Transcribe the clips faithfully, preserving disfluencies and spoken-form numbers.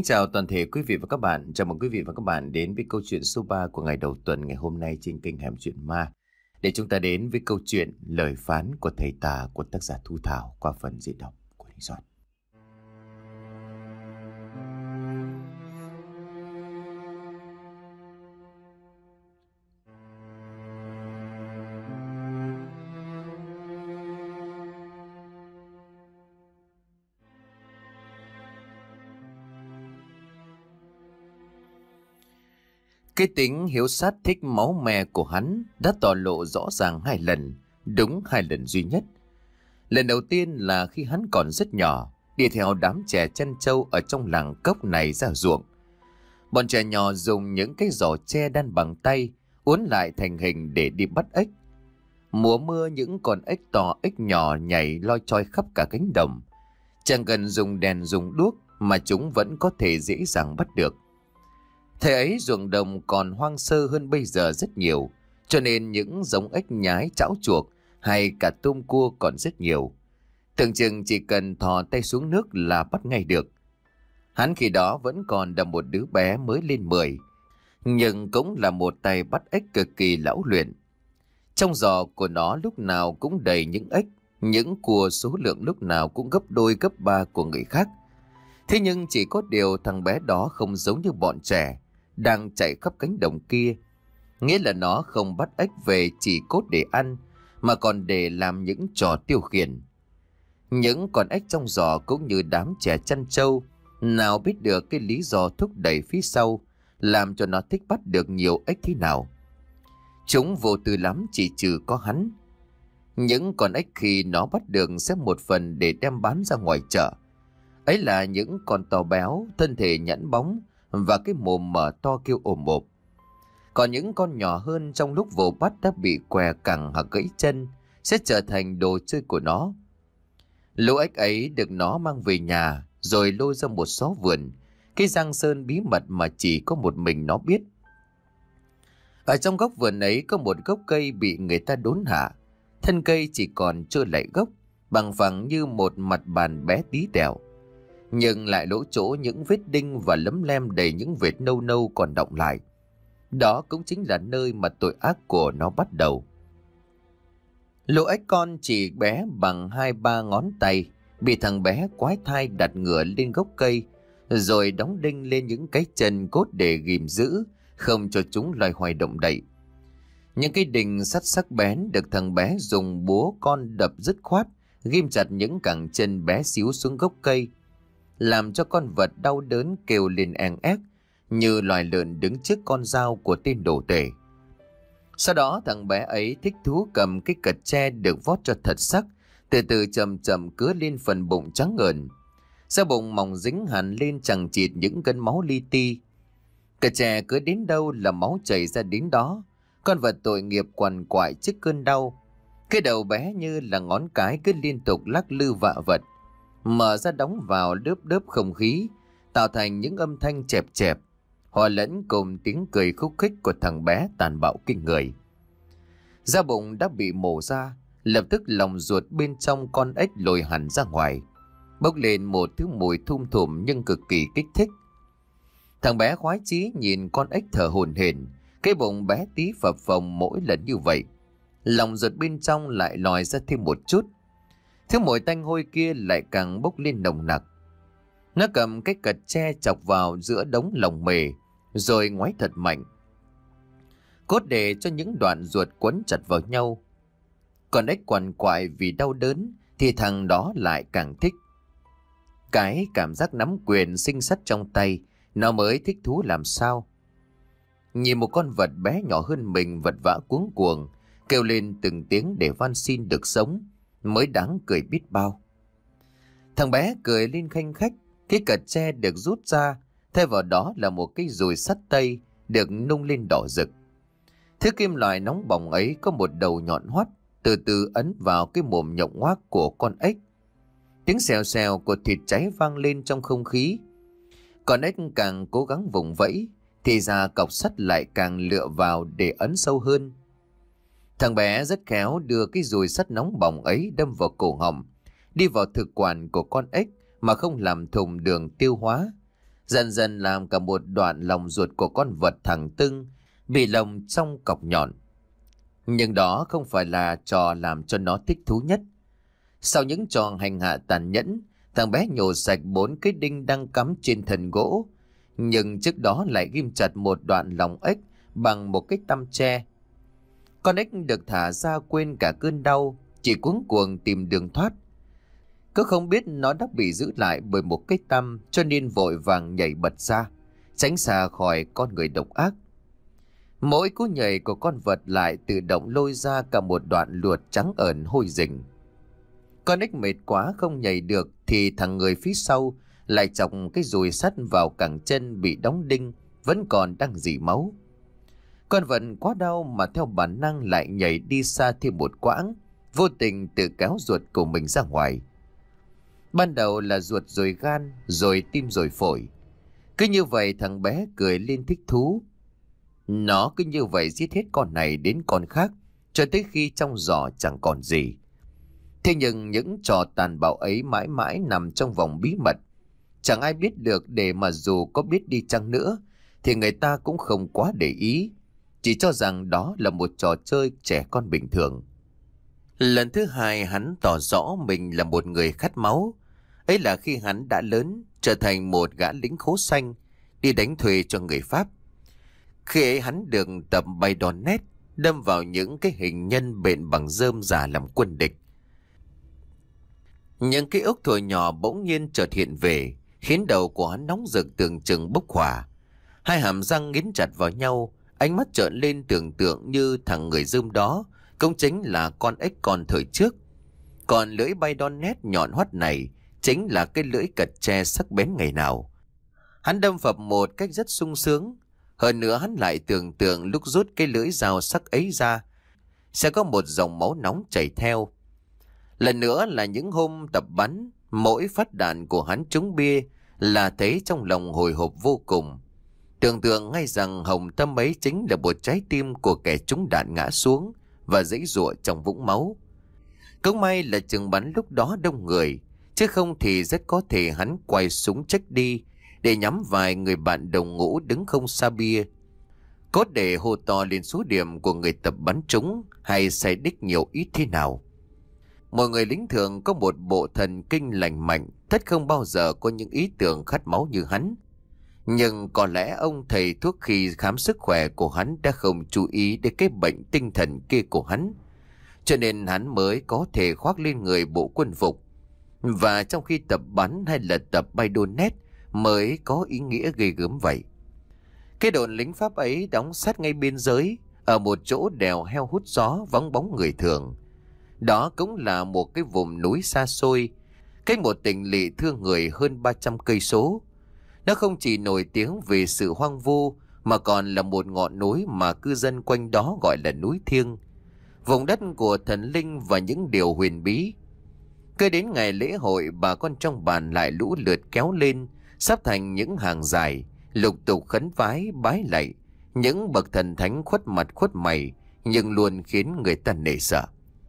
Chào toàn thể quý vị và các bạn. Chào mừng quý vị và các bạn đến với câu chuyện số ba của ngày đầu tuần ngày hôm nay trên kênh Hẻm Chuyện Ma. Để chúng ta đến với câu chuyện Lời Phán của Thầy Tà của tác giả Thu Thảo qua phần diễn đọc của Đình Doan. Cái tính hiếu sát thích máu me của hắn đã tỏ lộ rõ ràng hai lần, đúng hai lần duy nhất. Lần đầu tiên là khi hắn còn rất nhỏ, đi theo đám trẻ chăn trâu ở trong làng cốc này ra ruộng. Bọn trẻ nhỏ dùng những cái giỏ tre đan bằng tay, uốn lại thành hình để đi bắt ếch. Mùa mưa những con ếch to ếch nhỏ nhảy loi choi khắp cả cánh đồng. Chẳng cần dùng đèn dùng đuốc mà chúng vẫn có thể dễ dàng bắt được. Thời ấy ruộng đồng còn hoang sơ hơn bây giờ rất nhiều, cho nên những giống ếch nhái chảo chuột hay cả tôm cua còn rất nhiều. Tưởng chừng chỉ cần thò tay xuống nước là bắt ngay được. Hắn khi đó vẫn còn là một đứa bé mới lên mười, nhưng cũng là một tay bắt ếch cực kỳ lão luyện. Trong giò của nó lúc nào cũng đầy những ếch, những cua số lượng lúc nào cũng gấp đôi gấp ba của người khác. Thế nhưng chỉ có điều thằng bé đó không giống như bọn trẻ đang chạy khắp cánh đồng kia. Nghĩa là nó không bắt ếch về chỉ cốt để ăn, mà còn để làm những trò tiêu khiển. Những con ếch trong giò cũng như đám trẻ chăn trâu, nào biết được cái lý do thúc đẩy phía sau, làm cho nó thích bắt được nhiều ếch thế nào. Chúng vô tư lắm chỉ trừ có hắn. Những con ếch khi nó bắt được sẽ một phần để đem bán ra ngoài chợ. Ấy là những con to béo, thân thể nhẵn bóng và cái mồm mở to kêu ồm ồm. Còn những con nhỏ hơn trong lúc vô bắt đã bị què cẳng hoặc gãy chân sẽ trở thành đồ chơi của nó. Lũ ếch ấy được nó mang về nhà rồi lôi ra một xó vườn, cái giang sơn bí mật mà chỉ có một mình nó biết. Ở trong góc vườn ấy có một gốc cây bị người ta đốn hạ. Thân cây chỉ còn trơ lại gốc, bằng phẳng như một mặt bàn bé tí tẹo, nhưng lại lỗ chỗ những vết đinh và lấm lem đầy những vệt nâu nâu còn đọng lại. Đó cũng chính là nơi mà tội ác của nó bắt đầu. Lũ ếch con chỉ bé bằng hai ba ngón tay, bị thằng bé quái thai đặt ngựa lên gốc cây, rồi đóng đinh lên những cái chân cốt để ghìm giữ, không cho chúng loay hoay động đậy. Những cái đinh sắt sắc bén được thằng bé dùng búa con đập dứt khoát, ghim chặt những cẳng chân bé xíu xuống gốc cây, làm cho con vật đau đớn kêu lên eng ép như loài lợn đứng trước con dao của tên đồ tể. Sau đó thằng bé ấy thích thú cầm cái cật tre được vót cho thật sắc, từ từ chậm chậm cứa lên phần bụng trắng ngần. Da bụng mỏng dính hẳn lên chằng chịt những gân máu li ti. Cật tre cứ đến đâu là máu chảy ra đến đó. Con vật tội nghiệp quằn quại trước cơn đau. Cái đầu bé như là ngón cái cứ liên tục lắc lư vạ vật, mở ra đóng vào đớp đớp không khí, tạo thành những âm thanh chẹp chẹp, hòa lẫn cùng tiếng cười khúc khích của thằng bé tàn bạo kinh người. Da bụng đã bị mổ ra, lập tức lòng ruột bên trong con ếch lồi hẳn ra ngoài, bốc lên một thứ mùi thum thủm nhưng cực kỳ kích thích. Thằng bé khoái chí nhìn con ếch thở hổn hển, cái bụng bé tí phập phồng mỗi lần như vậy, lòng ruột bên trong lại lòi ra thêm một chút. Thứ mùi tanh hôi kia lại càng bốc lên nồng nặc. Nó cầm cái cật tre chọc vào giữa đống lồng mề, rồi ngoáy thật mạnh, cốt để cho những đoạn ruột quấn chặt vào nhau. Còn ếch quằn quại vì đau đớn thì thằng đó lại càng thích. Cái cảm giác nắm quyền sinh sắt trong tay, nó mới thích thú làm sao. Nhìn một con vật bé nhỏ hơn mình vật vã cuống cuồng, kêu lên từng tiếng để van xin được sống, mới đáng cười biết bao. Thằng bé cười lên khanh khách, cái cật tre được rút ra, thay vào đó là một cái dùi sắt tây được nung lên đỏ rực. Thứ kim loại nóng bỏng ấy có một đầu nhọn hoắt, từ từ ấn vào cái mồm nhộng ngoác của con ếch. Tiếng xèo xèo của thịt cháy vang lên trong không khí. Con ếch càng cố gắng vùng vẫy, thì ra cọc sắt lại càng lựa vào để ấn sâu hơn. Thằng bé rất khéo đưa cái dùi sắt nóng bỏng ấy đâm vào cổ họng, đi vào thực quản của con ếch mà không làm thủng đường tiêu hóa. dần dần làm cả một đoạn lòng ruột của con vật thẳng tưng bị lồng trong cọc nhọn. Nhưng đó không phải là trò làm cho nó thích thú nhất. Sau những trò hành hạ tàn nhẫn, thằng bé nhổ sạch bốn cái đinh đang cắm trên thân gỗ, nhưng trước đó lại ghim chặt một đoạn lòng ếch bằng một cái tăm tre. Con ếch được thả ra quên cả cơn đau, chỉ cuống cuồng tìm đường thoát. Cứ không biết nó đã bị giữ lại bởi một cái tăm, cho nên vội vàng nhảy bật ra, tránh xa khỏi con người độc ác. Mỗi cú nhảy của con vật lại tự động lôi ra cả một đoạn luột trắng ẩn hôi rình. Con ếch mệt quá không nhảy được thì thằng người phía sau lại chọc cái dùi sắt vào cẳng chân bị đóng đinh, vẫn còn đang rỉ máu. Con vật quá đau mà theo bản năng lại nhảy đi xa thêm một quãng, vô tình tự kéo ruột của mình ra ngoài. Ban đầu là ruột rồi gan, rồi tim rồi phổi. Cứ như vậy thằng bé cười lên thích thú. Nó cứ như vậy giết hết con này đến con khác, cho tới khi trong giỏ chẳng còn gì. Thế nhưng những trò tàn bạo ấy mãi mãi nằm trong vòng bí mật. Chẳng ai biết được, để mà dù có biết đi chăng nữa thì người ta cũng không quá để ý, chỉ cho rằng đó là một trò chơi trẻ con bình thường. Lần thứ hai hắn tỏ rõ mình là một người khát máu. Ấy là khi hắn đã lớn, trở thành một gã lính khố xanh, đi đánh thuê cho người Pháp. Khi ấy hắn được tập bay đòn nét, đâm vào những cái hình nhân bện bằng rơm giả làm quân địch. Những ký ức thuở nhỏ bỗng nhiên chợt hiện về, khiến đầu của hắn nóng rực tưởng chừng bốc hỏa. Hai hàm răng nghiến chặt vào nhau, ánh mắt trợn lên tưởng tượng như thằng người rơm đó cũng chính là con ếch con thời trước. Còn lưỡi bay đon nét nhọn hoắt này chính là cái lưỡi cật tre sắc bén ngày nào. Hắn đâm phập một cách rất sung sướng. Hơn nữa hắn lại tưởng tượng lúc rút cái lưỡi dao sắc ấy ra sẽ có một dòng máu nóng chảy theo. Lần nữa là những hôm tập bắn, mỗi phát đạn của hắn trúng bia là thấy trong lòng hồi hộp vô cùng. Tưởng tượng ngay rằng hồng tâm ấy chính là một trái tim của kẻ trúng đạn ngã xuống và giãy giụa trong vũng máu. Cũng may là chừng bắn lúc đó đông người, chứ không thì rất có thể hắn quay súng trách đi để nhắm vài người bạn đồng ngũ đứng không xa bia. Cốt để hô to lên số điểm của người tập bắn trúng hay sai đích nhiều ít thế nào. Mọi người lính thường có một bộ thần kinh lành mạnh, tất không bao giờ có những ý tưởng khát máu như hắn. Nhưng có lẽ ông thầy thuốc khi khám sức khỏe của hắn đã không chú ý đến cái bệnh tinh thần kia của hắn, cho nên hắn mới có thể khoác lên người bộ quân phục. Và trong khi tập bắn hay là tập bay đôn nét mới có ý nghĩa ghê gớm vậy. Cái đồn lính Pháp ấy đóng sát ngay biên giới, ở một chỗ đèo heo hút gió vắng bóng người thường. Đó cũng là một cái vùng núi xa xôi, cách một tỉnh lỵ thương người hơn ba trăm cây số. Nó không chỉ nổi tiếng vì sự hoang vu mà còn là một ngọn núi mà cư dân quanh đó gọi là núi thiêng, vùng đất của thần linh và những điều huyền bí. Cứ đến ngày lễ hội, bà con trong bản lại lũ lượt kéo lên, sắp thành những hàng dài, lục tục khấn vái bái lạy những bậc thần thánh khuất mặt khuất mày, nhưng luôn khiến người ta nể sợ.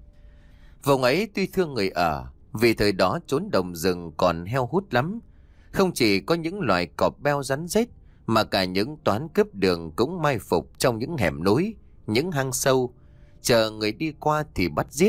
Vùng ấy tuy thương người ở, vì thời đó chốn đồng rừng còn heo hút lắm. Không chỉ có những loài cọp beo rắn rết, mà cả những toán cướp đường cũng mai phục trong những hẻm núi, những hang sâu, chờ người đi qua thì bắt giết.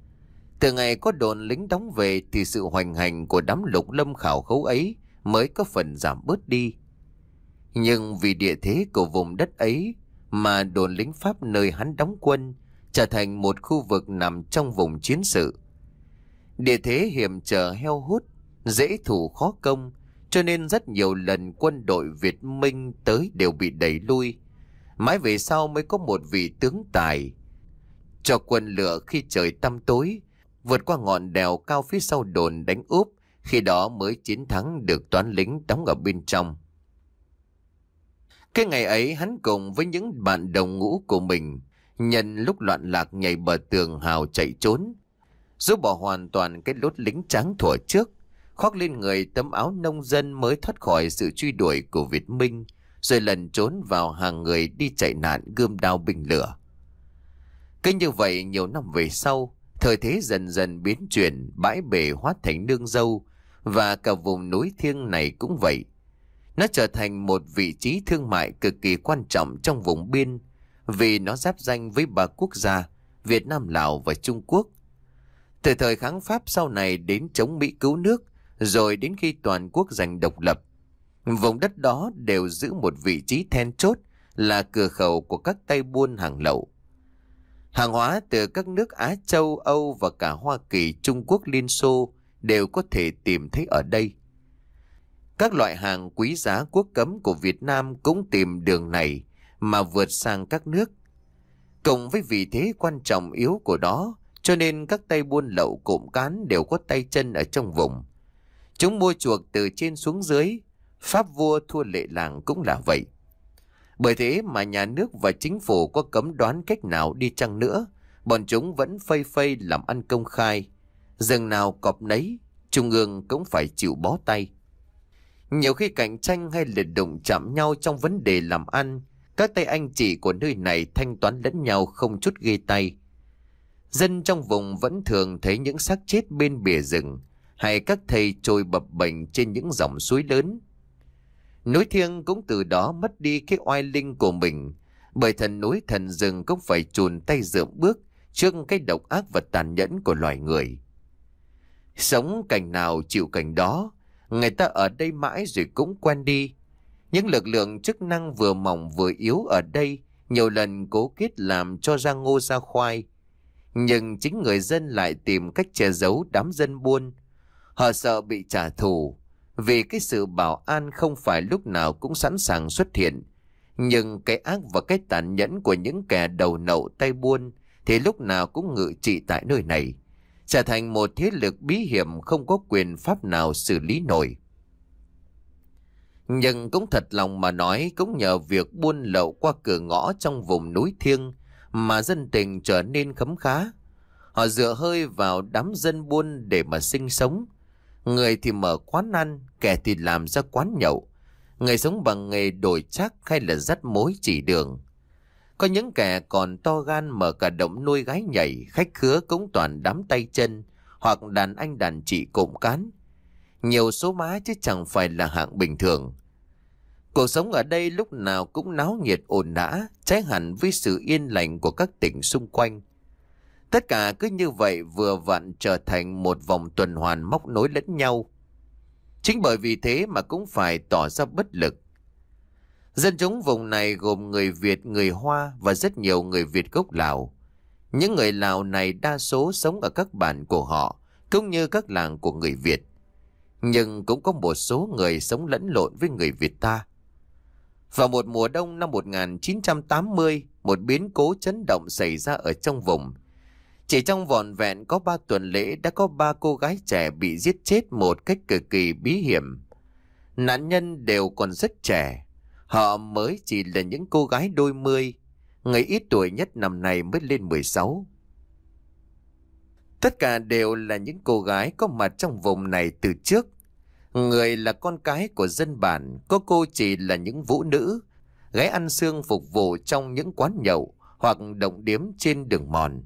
Từ ngày có đồn lính đóng về thì sự hoành hành của đám lục lâm khảo khấu ấy mới có phần giảm bớt đi. Nhưng vì địa thế của vùng đất ấy mà đồn lính Pháp nơi hắn đóng quân trở thành một khu vực nằm trong vùng chiến sự. Địa thế hiểm trở heo hút, dễ thủ khó công, cho nên rất nhiều lần quân đội Việt Minh tới đều bị đẩy lui. Mãi về sau mới có một vị tướng tài cho quân lựa khi trời tăm tối, vượt qua ngọn đèo cao phía sau đồn đánh úp, khi đó mới chiến thắng được toán lính đóng ở bên trong. Cái ngày ấy hắn cùng với những bạn đồng ngũ của mình nhân lúc loạn lạc nhảy bờ tường hào chạy trốn, giúp bỏ hoàn toàn cái lốt lính trắng thuở trước, khoác lên người tấm áo nông dân mới thoát khỏi sự truy đuổi của Việt Minh, rồi lần trốn vào hàng người đi chạy nạn gươm đao binh lửa. Cứ như vậy nhiều năm về sau, thời thế dần dần biến chuyển, bãi bể hóa thành nương dâu, và cả vùng núi thiêng này cũng vậy. Nó trở thành một vị trí thương mại cực kỳ quan trọng trong vùng biên vì nó giáp ranh với ba quốc gia Việt Nam, Lào và Trung Quốc. Từ thời kháng Pháp sau này đến chống Mỹ cứu nước, rồi đến khi toàn quốc giành độc lập, vùng đất đó đều giữ một vị trí then chốt là cửa khẩu của các tay buôn hàng lậu. Hàng hóa từ các nước Á Châu, Âu và cả Hoa Kỳ, Trung Quốc, Liên Xô đều có thể tìm thấy ở đây. Các loại hàng quý giá quốc cấm của Việt Nam cũng tìm đường này mà vượt sang các nước. Cùng với vị thế quan trọng yếu của đó, cho nên các tay buôn lậu cộm cán đều có tay chân ở trong vùng. Chúng mua chuộc từ trên xuống dưới, Pháp vua thua lệ làng cũng là vậy. Bởi thế mà nhà nước và chính phủ có cấm đoán cách nào đi chăng nữa, bọn chúng vẫn phây phây làm ăn công khai. Rừng nào cọp nấy, trung ương cũng phải chịu bó tay. Nhiều khi cạnh tranh hay liệt đụng chạm nhau trong vấn đề làm ăn, các tay anh chị của nơi này thanh toán lẫn nhau không chút ghê tay. Dân trong vùng vẫn thường thấy những xác chết bên bìa rừng, hay các thầy trôi bập bềnh trên những dòng suối lớn. Núi Thiêng cũng từ đó mất đi cái oai linh của mình, bởi thần núi thần rừng cũng phải chùn tay dượm bước trước cái độc ác và tàn nhẫn của loài người. Sống cảnh nào chịu cảnh đó, người ta ở đây mãi rồi cũng quen đi. Những lực lượng chức năng vừa mỏng vừa yếu ở đây nhiều lần cố kết làm cho ra ngô ra khoai. Nhưng chính người dân lại tìm cách che giấu đám dân buôn. Họ sợ bị trả thù, vì cái sự bảo an không phải lúc nào cũng sẵn sàng xuất hiện. Nhưng cái ác và cái tàn nhẫn của những kẻ đầu nậu tay buôn thì lúc nào cũng ngự trị tại nơi này, trở thành một thế lực bí hiểm không có quyền pháp nào xử lý nổi. Nhưng cũng thật lòng mà nói, cũng nhờ việc buôn lậu qua cửa ngõ trong vùng núi Thiêng mà dân tình trở nên khấm khá. Họ dựa hơi vào đám dân buôn để mà sinh sống. Người thì mở quán ăn, kẻ thì làm ra quán nhậu. Người sống bằng nghề đổi trác hay là dắt mối chỉ đường. Có những kẻ còn to gan mở cả động nuôi gái nhảy, khách khứa cũng toàn đám tay chân hoặc đàn anh đàn chị cộm cán. Nhiều số má chứ chẳng phải là hạng bình thường. Cuộc sống ở đây lúc nào cũng náo nhiệt ồn ào, trái hẳn với sự yên lành của các tỉnh xung quanh. Tất cả cứ như vậy vừa vặn trở thành một vòng tuần hoàn móc nối lẫn nhau. Chính bởi vì thế mà cũng phải tỏ ra bất lực. Dân chúng vùng này gồm người Việt, người Hoa và rất nhiều người Việt gốc Lào. Những người Lào này đa số sống ở các bản của họ, cũng như các làng của người Việt. Nhưng cũng có một số người sống lẫn lộn với người Việt ta. Vào một mùa đông năm một nghìn chín trăm tám mươi, một biến cố chấn động xảy ra ở trong vùng. Chỉ trong vỏn vẹn có ba tuần lễ đã có ba cô gái trẻ bị giết chết một cách cực kỳ bí hiểm. Nạn nhân đều còn rất trẻ. Họ mới chỉ là những cô gái đôi mươi. Người ít tuổi nhất năm nay mới lên mười sáu. Tất cả đều là những cô gái có mặt trong vùng này từ trước. Người là con cái của dân bản, có cô chỉ là những vũ nữ, gái ăn xương phục vụ trong những quán nhậu hoặc động điếm trên đường mòn.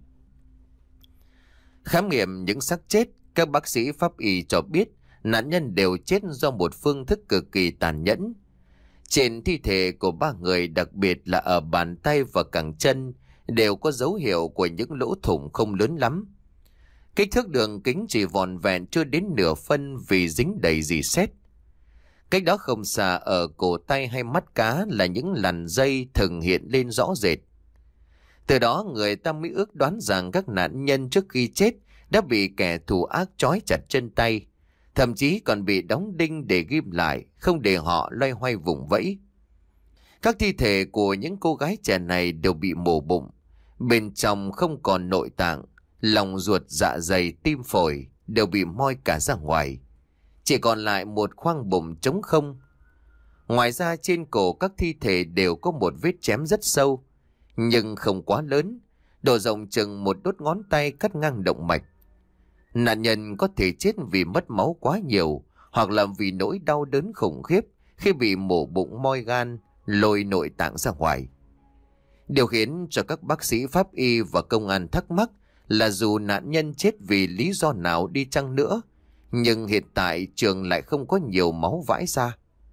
Khám nghiệm những xác chết, các bác sĩ pháp y cho biết nạn nhân đều chết do một phương thức cực kỳ tàn nhẫn. Trên thi thể của ba người, đặc biệt là ở bàn tay và cẳng chân, đều có dấu hiệu của những lỗ thủng không lớn lắm. Kích thước đường kính chỉ vòn vẹn chưa đến nửa phân vì dính đầy rỉ sét. Cách đó không xa ở cổ tay hay mắt cá là những lằn dây thừng hiện lên rõ rệt. Từ đó người ta mới ước đoán rằng các nạn nhân trước khi chết đã bị kẻ thù ác trói chặt chân tay, thậm chí còn bị đóng đinh để ghim lại, không để họ loay hoay vùng vẫy. Các thi thể của những cô gái trẻ này đều bị mổ bụng, bên trong không còn nội tạng, lòng ruột, dạ dày, tim phổi đều bị moi cả ra ngoài, chỉ còn lại một khoang bụng trống không. Ngoài ra trên cổ các thi thể đều có một vết chém rất sâu, nhưng không quá lớn, độ rộng chừng một đốt ngón tay cắt ngang động mạch. Nạn nhân có thể chết vì mất máu quá nhiều, hoặc là vì nỗi đau đớn khủng khiếp khi bị mổ bụng moi gan, lôi nội tạng ra ngoài. Điều khiến cho các bác sĩ pháp y và công an thắc mắc là dù nạn nhân chết vì lý do nào đi chăng nữa, nhưng hiện tại trường lại không có nhiều máu vãi ra.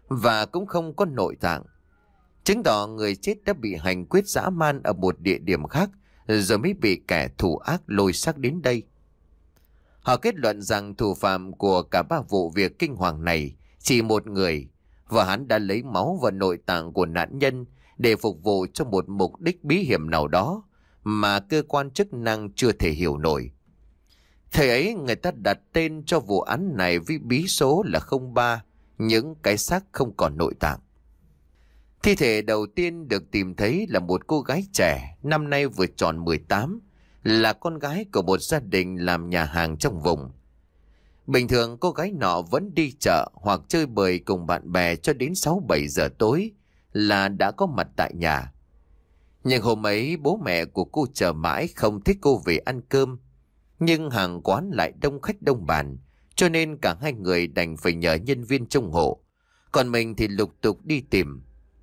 và cũng không có nội tạng, chứng tỏ người chết đã bị hành quyết dã man ở một địa điểm khác rồi mới bị kẻ thù ác lôi xác đến đây. Họ kết luận rằng thủ phạm của cả ba vụ việc kinh hoàng này chỉ một người, và hắn đã lấy máu và nội tạng của nạn nhân để phục vụ cho một mục đích bí hiểm nào đó mà cơ quan chức năng chưa thể hiểu nổi. Thời ấy người ta đặt tên cho vụ án này với bí số là không ba, những cái xác không còn nội tạng. Thi thể đầu tiên được tìm thấy là một cô gái trẻ, năm nay vừa tròn mười tám, là con gái của một gia đình làm nhà hàng trong vùng. Bình thường cô gái nọ vẫn đi chợ hoặc chơi bời cùng bạn bè cho đến sáu bảy giờ tối là đã có mặt tại nhà. Nhưng hôm ấy bố mẹ của cô chờ mãi không thích cô về ăn cơm, nhưng hàng quán lại đông khách đông bàn, cho nên cả hai người đành phải nhờ nhân viên trông hộ, còn mình thì lục tục đi tìm.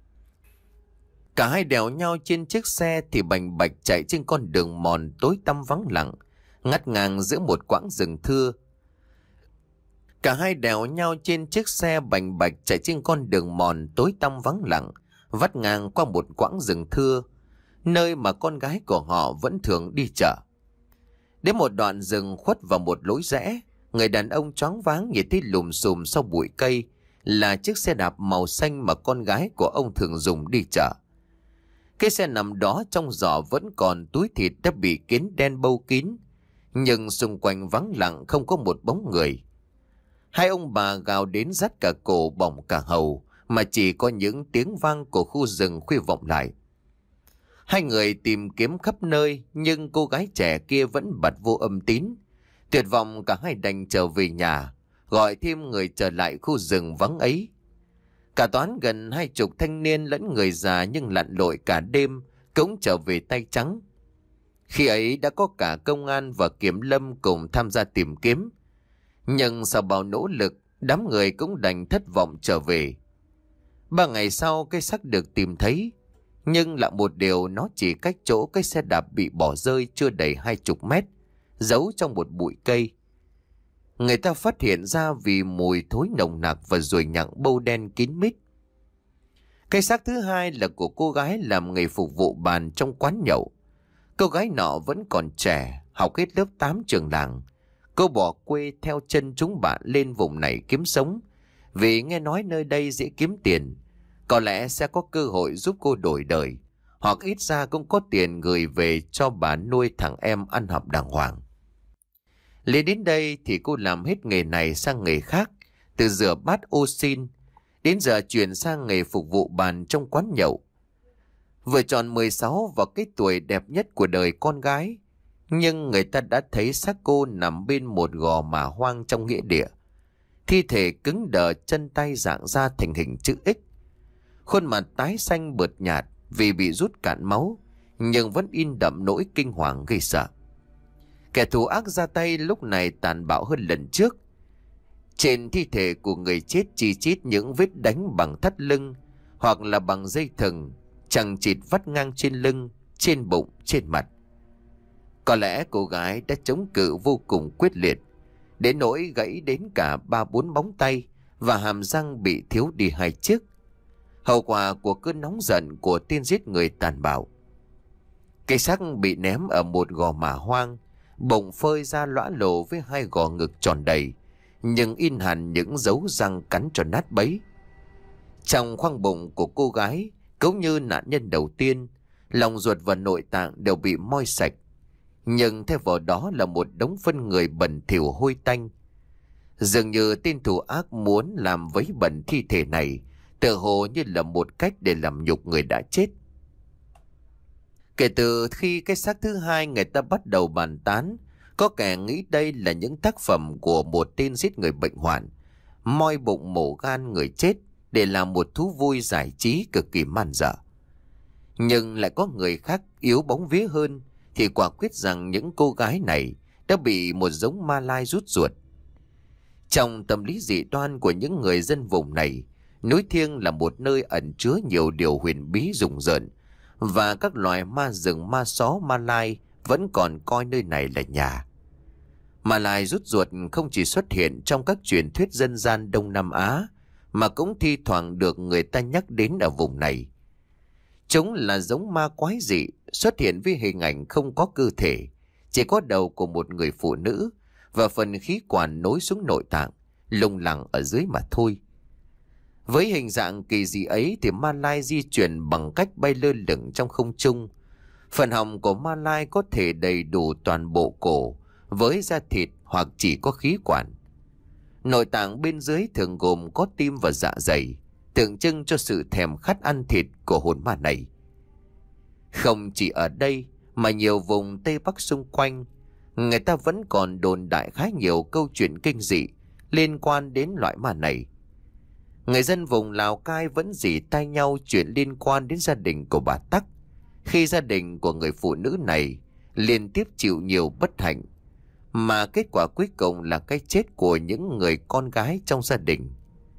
Cả hai đèo nhau trên chiếc xe thì bành bạch chạy trên con đường mòn tối tăm vắng lặng, ngắt ngang giữa một quãng rừng thưa. Cả hai đèo nhau trên chiếc xe bành bạch chạy trên con đường mòn tối tăm vắng lặng, vắt ngang qua một quãng rừng thưa, nơi mà con gái của họ vẫn thường đi chợ. Đến một đoạn rừng khuất vào một lối rẽ, người đàn ông choáng váng nhìn thấy lùm xùm sau bụi cây là chiếc xe đạp màu xanh mà con gái của ông thường dùng đi chợ. Cái xe nằm đó trong giỏ vẫn còn túi thịt đã bị kiến đen bâu kín, nhưng xung quanh vắng lặng không có một bóng người. Hai ông bà gào đến rát cả cổ bỏng cả hầu, mà chỉ có những tiếng vang của khu rừng khuya vọng lại. Hai người tìm kiếm khắp nơi, nhưng cô gái trẻ kia vẫn bật vô âm tín. Tuyệt vọng cả hai đành trở về nhà, gọi thêm người trở lại khu rừng vắng ấy. Cả toán gần hai chục thanh niên lẫn người già nhưng lặn lội cả đêm cũng trở về tay trắng. Khi ấy đã có cả công an và kiểm lâm cùng tham gia tìm kiếm. Nhưng sau bao nỗ lực, đám người cũng đành thất vọng trở về. Ba ngày sau cái xác được tìm thấy, nhưng lại một điều, nó chỉ cách chỗ cái xe đạp bị bỏ rơi chưa đầy hai chục mét, giấu trong một bụi cây. Người ta phát hiện ra vì mùi thối nồng nặc và ruồi nhặng bâu đen kín mít. Cái xác thứ hai là của cô gái làm nghề phục vụ bàn trong quán nhậu. Cô gái nọ vẫn còn trẻ, học hết lớp tám trường làng. Cô bỏ quê theo chân chúng bạn lên vùng này kiếm sống, vì nghe nói nơi đây dễ kiếm tiền. Có lẽ sẽ có cơ hội giúp cô đổi đời, hoặc ít ra cũng có tiền gửi về cho bà nuôi thằng em ăn học đàng hoàng. Lên đến đây thì cô làm hết nghề này sang nghề khác, từ rửa bát ô xin, đến giờ chuyển sang nghề phục vụ bàn trong quán nhậu. Vừa tròn mười sáu vào cái tuổi đẹp nhất của đời con gái, nhưng người ta đã thấy xác cô nằm bên một gò mả hoang trong nghĩa địa. Thi thể cứng đờ, chân tay dạng ra thành hình chữ X. Khuôn mặt tái xanh bợt nhạt vì bị rút cạn máu, nhưng vẫn in đậm nỗi kinh hoàng gây sợ. Kẻ thù ác ra tay lúc này tàn bạo hơn lần trước. Trên thi thể của người chết chi chít những vết đánh bằng thắt lưng hoặc là bằng dây thừng, chằng chịt vắt ngang trên lưng, trên bụng, trên mặt. Có lẽ cô gái đã chống cự vô cùng quyết liệt, đến nỗi gãy đến cả ba bốn móng tay và hàm răng bị thiếu đi hai chiếc. Hậu quả của cơn nóng giận của tên giết người tàn bạo. Cây xác bị ném ở một gò mả hoang, bụng phơi ra lõa lồ với hai gò ngực tròn đầy, nhưng in hẳn những dấu răng cắn cho nát bấy. Trong khoang bụng của cô gái, cũng như nạn nhân đầu tiên, lòng ruột và nội tạng đều bị moi sạch, nhưng thay vào đó là một đống phân người bẩn thỉu hôi tanh. Dường như tên thủ ác muốn làm vấy bẩn thi thể này, tựa hồ như là một cách để làm nhục người đã chết. Kể từ khi cái xác thứ hai, người ta bắt đầu bàn tán. Có kẻ nghĩ đây là những tác phẩm của một tên giết người bệnh hoạn, moi bụng mổ gan người chết để làm một thú vui giải trí cực kỳ man dợ. Nhưng lại có người khác yếu bóng vía hơn, thì quả quyết rằng những cô gái này đã bị một giống ma lai rút ruột. Trong tâm lý dị đoan của những người dân vùng này, núi Thiêng là một nơi ẩn chứa nhiều điều huyền bí rùng rợn, và các loài ma rừng, ma só, ma lai vẫn còn coi nơi này là nhà. Ma lai rút ruột không chỉ xuất hiện trong các truyền thuyết dân gian Đông Nam Á, mà cũng thi thoảng được người ta nhắc đến ở vùng này. Chúng là giống ma quái dị, xuất hiện với hình ảnh không có cơ thể, chỉ có đầu của một người phụ nữ và phần khí quản nối xuống nội tạng, lủng lẳng ở dưới mà thôi. Với hình dạng kỳ dị ấy thì ma lai di chuyển bằng cách bay lơ lửng trong không trung. Phần họng của ma lai có thể đầy đủ toàn bộ cổ với da thịt hoặc chỉ có khí quản. Nội tạng bên dưới thường gồm có tim và dạ dày, tượng trưng cho sự thèm khát ăn thịt của hồn ma này. Không chỉ ở đây mà nhiều vùng Tây Bắc xung quanh, người ta vẫn còn đồn đại khá nhiều câu chuyện kinh dị liên quan đến loại ma này. Người dân vùng Lào Cai vẫn rỉ tai nhau chuyện liên quan đến gia đình của bà Tắc, khi gia đình của người phụ nữ này liên tiếp chịu nhiều bất hạnh, mà kết quả cuối cùng là cái chết của những người con gái trong gia đình.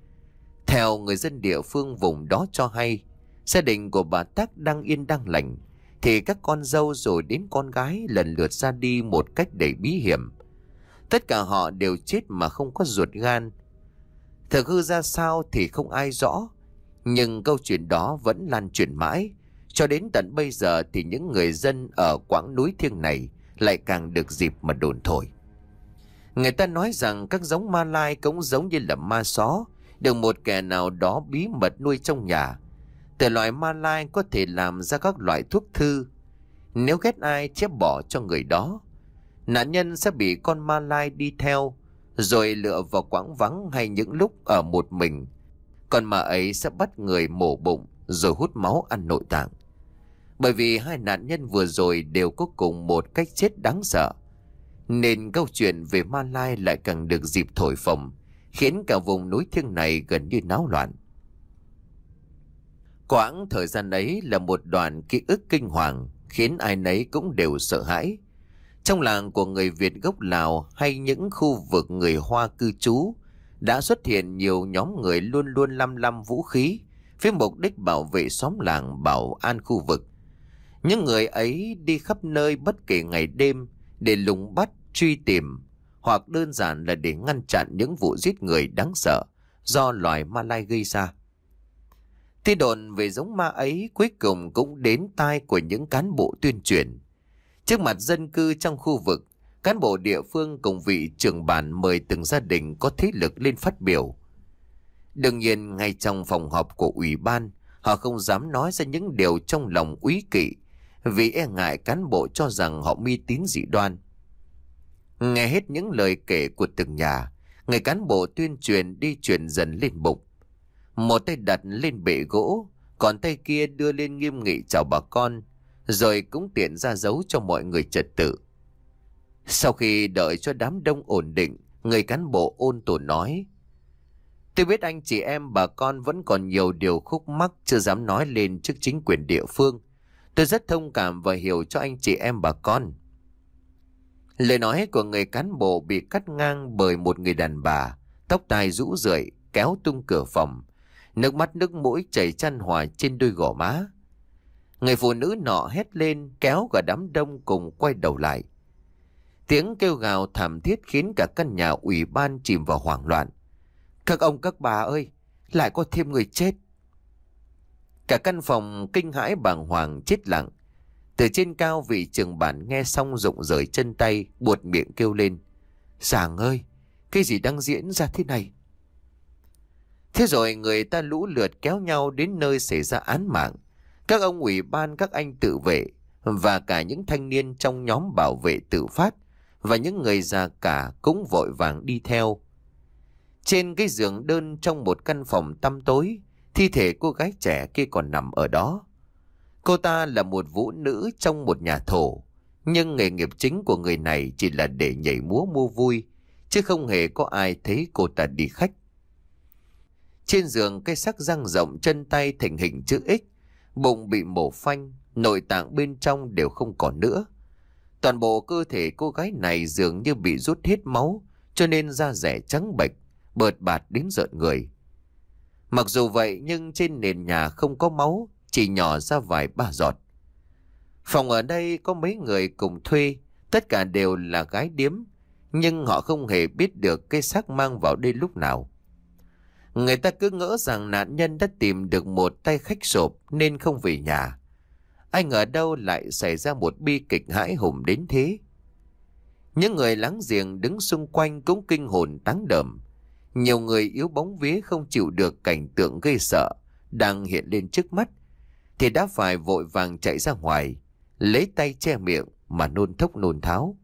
Theo người dân địa phương vùng đó cho hay, gia đình của bà Tắc đang yên đang lành, thì các con dâu rồi đến con gái lần lượt ra đi một cách đầy bí hiểm. Tất cả họ đều chết mà không có ruột gan. Thực hư ra sao thì không ai rõ, nhưng câu chuyện đó vẫn lan truyền mãi. Cho đến tận bây giờ thì những người dân ở quãng núi thiêng này lại càng được dịp mà đồn thổi. Người ta nói rằng các giống ma lai cũng giống như là ma só, được một kẻ nào đó bí mật nuôi trong nhà. Từ loại ma lai có thể làm ra các loại thuốc thư. Nếu ghét ai chép bỏ cho người đó, nạn nhân sẽ bị con ma lai đi theo, rồi lựa vào quãng vắng hay những lúc ở một mình. Con ma ấy sẽ bắt người mổ bụng rồi hút máu ăn nội tạng. Bởi vì hai nạn nhân vừa rồi đều có cùng một cách chết đáng sợ, nên câu chuyện về ma lai lại càng được dịp thổi phồng, khiến cả vùng núi thiêng này gần như náo loạn. Quãng thời gian ấy là một đoạn ký ức kinh hoàng, khiến ai nấy cũng đều sợ hãi. Trong làng của người Việt gốc Lào hay những khu vực người Hoa cư trú, đã xuất hiện nhiều nhóm người luôn luôn lăm lăm vũ khí với mục đích bảo vệ xóm làng, bảo an khu vực. Những người ấy đi khắp nơi bất kể ngày đêm để lùng bắt, truy tìm, hoặc đơn giản là để ngăn chặn những vụ giết người đáng sợ do loài ma lai gây ra. Tin đồn về giống ma ấy cuối cùng cũng đến tai của những cán bộ tuyên truyền. Trước mặt dân cư trong khu vực, cán bộ địa phương cùng vị trưởng bản mời từng gia đình có thế lực lên phát biểu. Đương nhiên, ngay trong phòng họp của ủy ban, họ không dám nói ra những điều trong lòng úy kỵ, vì e ngại cán bộ cho rằng họ mê tín dị đoan. Nghe hết những lời kể của từng nhà, người cán bộ tuyên truyền đi truyền dần lên bục. Một tay đặt lên bệ gỗ, còn tay kia đưa lên nghiêm nghị chào bà con, rồi cũng tiện ra dấu cho mọi người trật tự. Sau khi đợi cho đám đông ổn định, người cán bộ ôn tồn nói: Tôi biết anh chị em bà con vẫn còn nhiều điều khúc mắc chưa dám nói lên trước chính quyền địa phương. Tôi rất thông cảm và hiểu cho anh chị em bà con. Lời nói của người cán bộ bị cắt ngang bởi một người đàn bà, tóc tai rũ rượi, kéo tung cửa phòng, nước mắt nước mũi chảy chan hòa trên đôi gò má. Người phụ nữ nọ hét lên, kéo cả đám đông cùng quay đầu lại. Tiếng kêu gào thảm thiết khiến cả căn nhà ủy ban chìm vào hoảng loạn. Các ông các bà ơi, lại có thêm người chết. Cả căn phòng kinh hãi bàng hoàng chết lặng. Từ trên cao, vị trưởng bản nghe xong rụng rời chân tay, buột miệng kêu lên: Giàng ơi, cái gì đang diễn ra thế này? Thế rồi người ta lũ lượt kéo nhau đến nơi xảy ra án mạng. Các ông ủy ban, các anh tự vệ và cả những thanh niên trong nhóm bảo vệ tự phát và những người già cả cũng vội vàng đi theo. Trên cái giường đơn trong một căn phòng tăm tối, thi thể cô gái trẻ kia còn nằm ở đó. Cô ta là một vũ nữ trong một nhà thổ, nhưng nghề nghiệp chính của người này chỉ là để nhảy múa mua vui, chứ không hề có ai thấy cô ta đi khách. Trên giường, cái xác dang rộng, chân tay thành hình chữ X, bụng bị mổ phanh, nội tạng bên trong đều không còn nữa. Toàn bộ cơ thể cô gái này dường như bị rút hết máu, cho nên da rẻ trắng bệch, bợt bạt đến rợn người. Mặc dù vậy nhưng trên nền nhà không có máu, chỉ nhỏ ra vài ba giọt. Phòng ở đây có mấy người cùng thuê, tất cả đều là gái điếm, nhưng họ không hề biết được cái xác mang vào đây lúc nào. Người ta cứ ngỡ rằng nạn nhân đã tìm được một tay khách sộp nên không về nhà. Ai ngờ đâu lại xảy ra một bi kịch hãi hùng đến thế. Những người láng giềng đứng xung quanh cũng kinh hồn táng đờm. Nhiều người yếu bóng vía không chịu được cảnh tượng gây sợ đang hiện lên trước mắt, thì đã phải vội vàng chạy ra ngoài, lấy tay che miệng mà nôn thốc nôn tháo.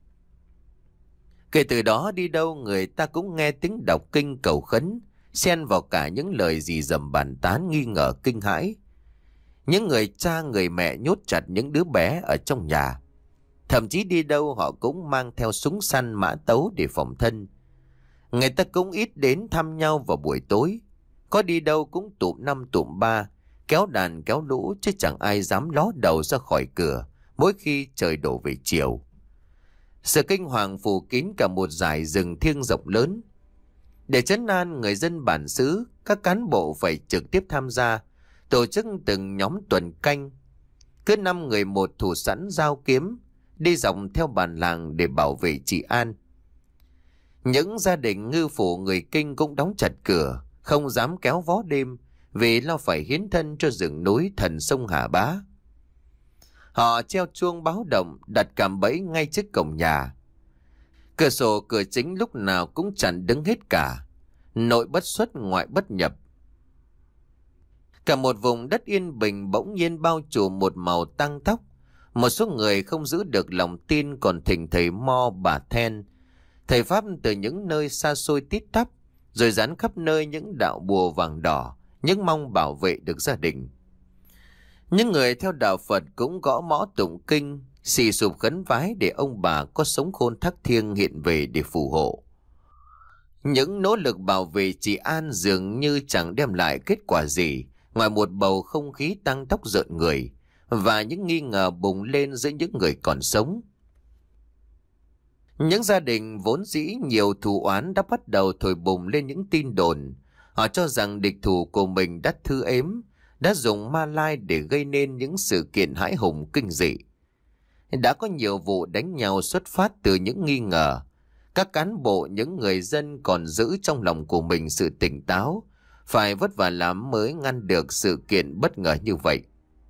Kể từ đó đi đâu người ta cũng nghe tiếng đọc kinh cầu khấn, xen vào cả những lời dì dầm bàn tán nghi ngờ kinh hãi. Những người cha người mẹ nhốt chặt những đứa bé ở trong nhà. Thậm chí đi đâu họ cũng mang theo súng săn mã tấu để phòng thân. Người ta cũng ít đến thăm nhau vào buổi tối. Có đi đâu cũng tụm năm tụm ba, kéo đàn kéo lũ, chứ chẳng ai dám ló đầu ra khỏi cửa mỗi khi trời đổ về chiều. Sự kinh hoàng phủ kín cả một dải rừng thiêng rộng lớn. Để trấn an người dân bản xứ, các cán bộ phải trực tiếp tham gia, tổ chức từng nhóm tuần canh. Cứ năm người một thủ sẵn dao kiếm, đi dọc theo bản làng để bảo vệ trị an. Những gia đình ngư phủ người Kinh cũng đóng chặt cửa, không dám kéo vó đêm, vì lo phải hiến thân cho rừng núi thần sông Hà Bá. Họ treo chuông báo động, đặt cạm bẫy ngay trước cổng nhà. Cửa sổ cửa chính lúc nào cũng chặn đứng hết cả, nội bất xuất ngoại bất nhập. Cả một vùng đất yên bình bỗng nhiên bao trùm một màu tang tóc. Một số người không giữ được lòng tin còn thỉnh thầy mo bà then, thầy pháp từ những nơi xa xôi tít tắp, rồi dán khắp nơi những đạo bùa vàng đỏ, những mong bảo vệ được gia đình. Những người theo đạo Phật cũng gõ mõ tụng kinh, xì sụp khấn vái để ông bà có sống khôn thác thiêng hiện về để phù hộ. Những nỗ lực bảo vệ trị an dường như chẳng đem lại kết quả gì, ngoài một bầu không khí tăng tóc rợn người và những nghi ngờ bùng lên giữa những người còn sống. Những gia đình vốn dĩ nhiều thù oán đã bắt đầu thổi bùng lên những tin đồn. Họ cho rằng địch thủ của mình đã thư ếm, đã dùng ma lai để gây nên những sự kiện hãi hùng kinh dị. Đã có nhiều vụ đánh nhau xuất phát từ những nghi ngờ. Các cán bộ, những người dân còn giữ trong lòng của mình sự tỉnh táo, phải vất vả lắm mới ngăn được sự kiện bất ngờ như vậy.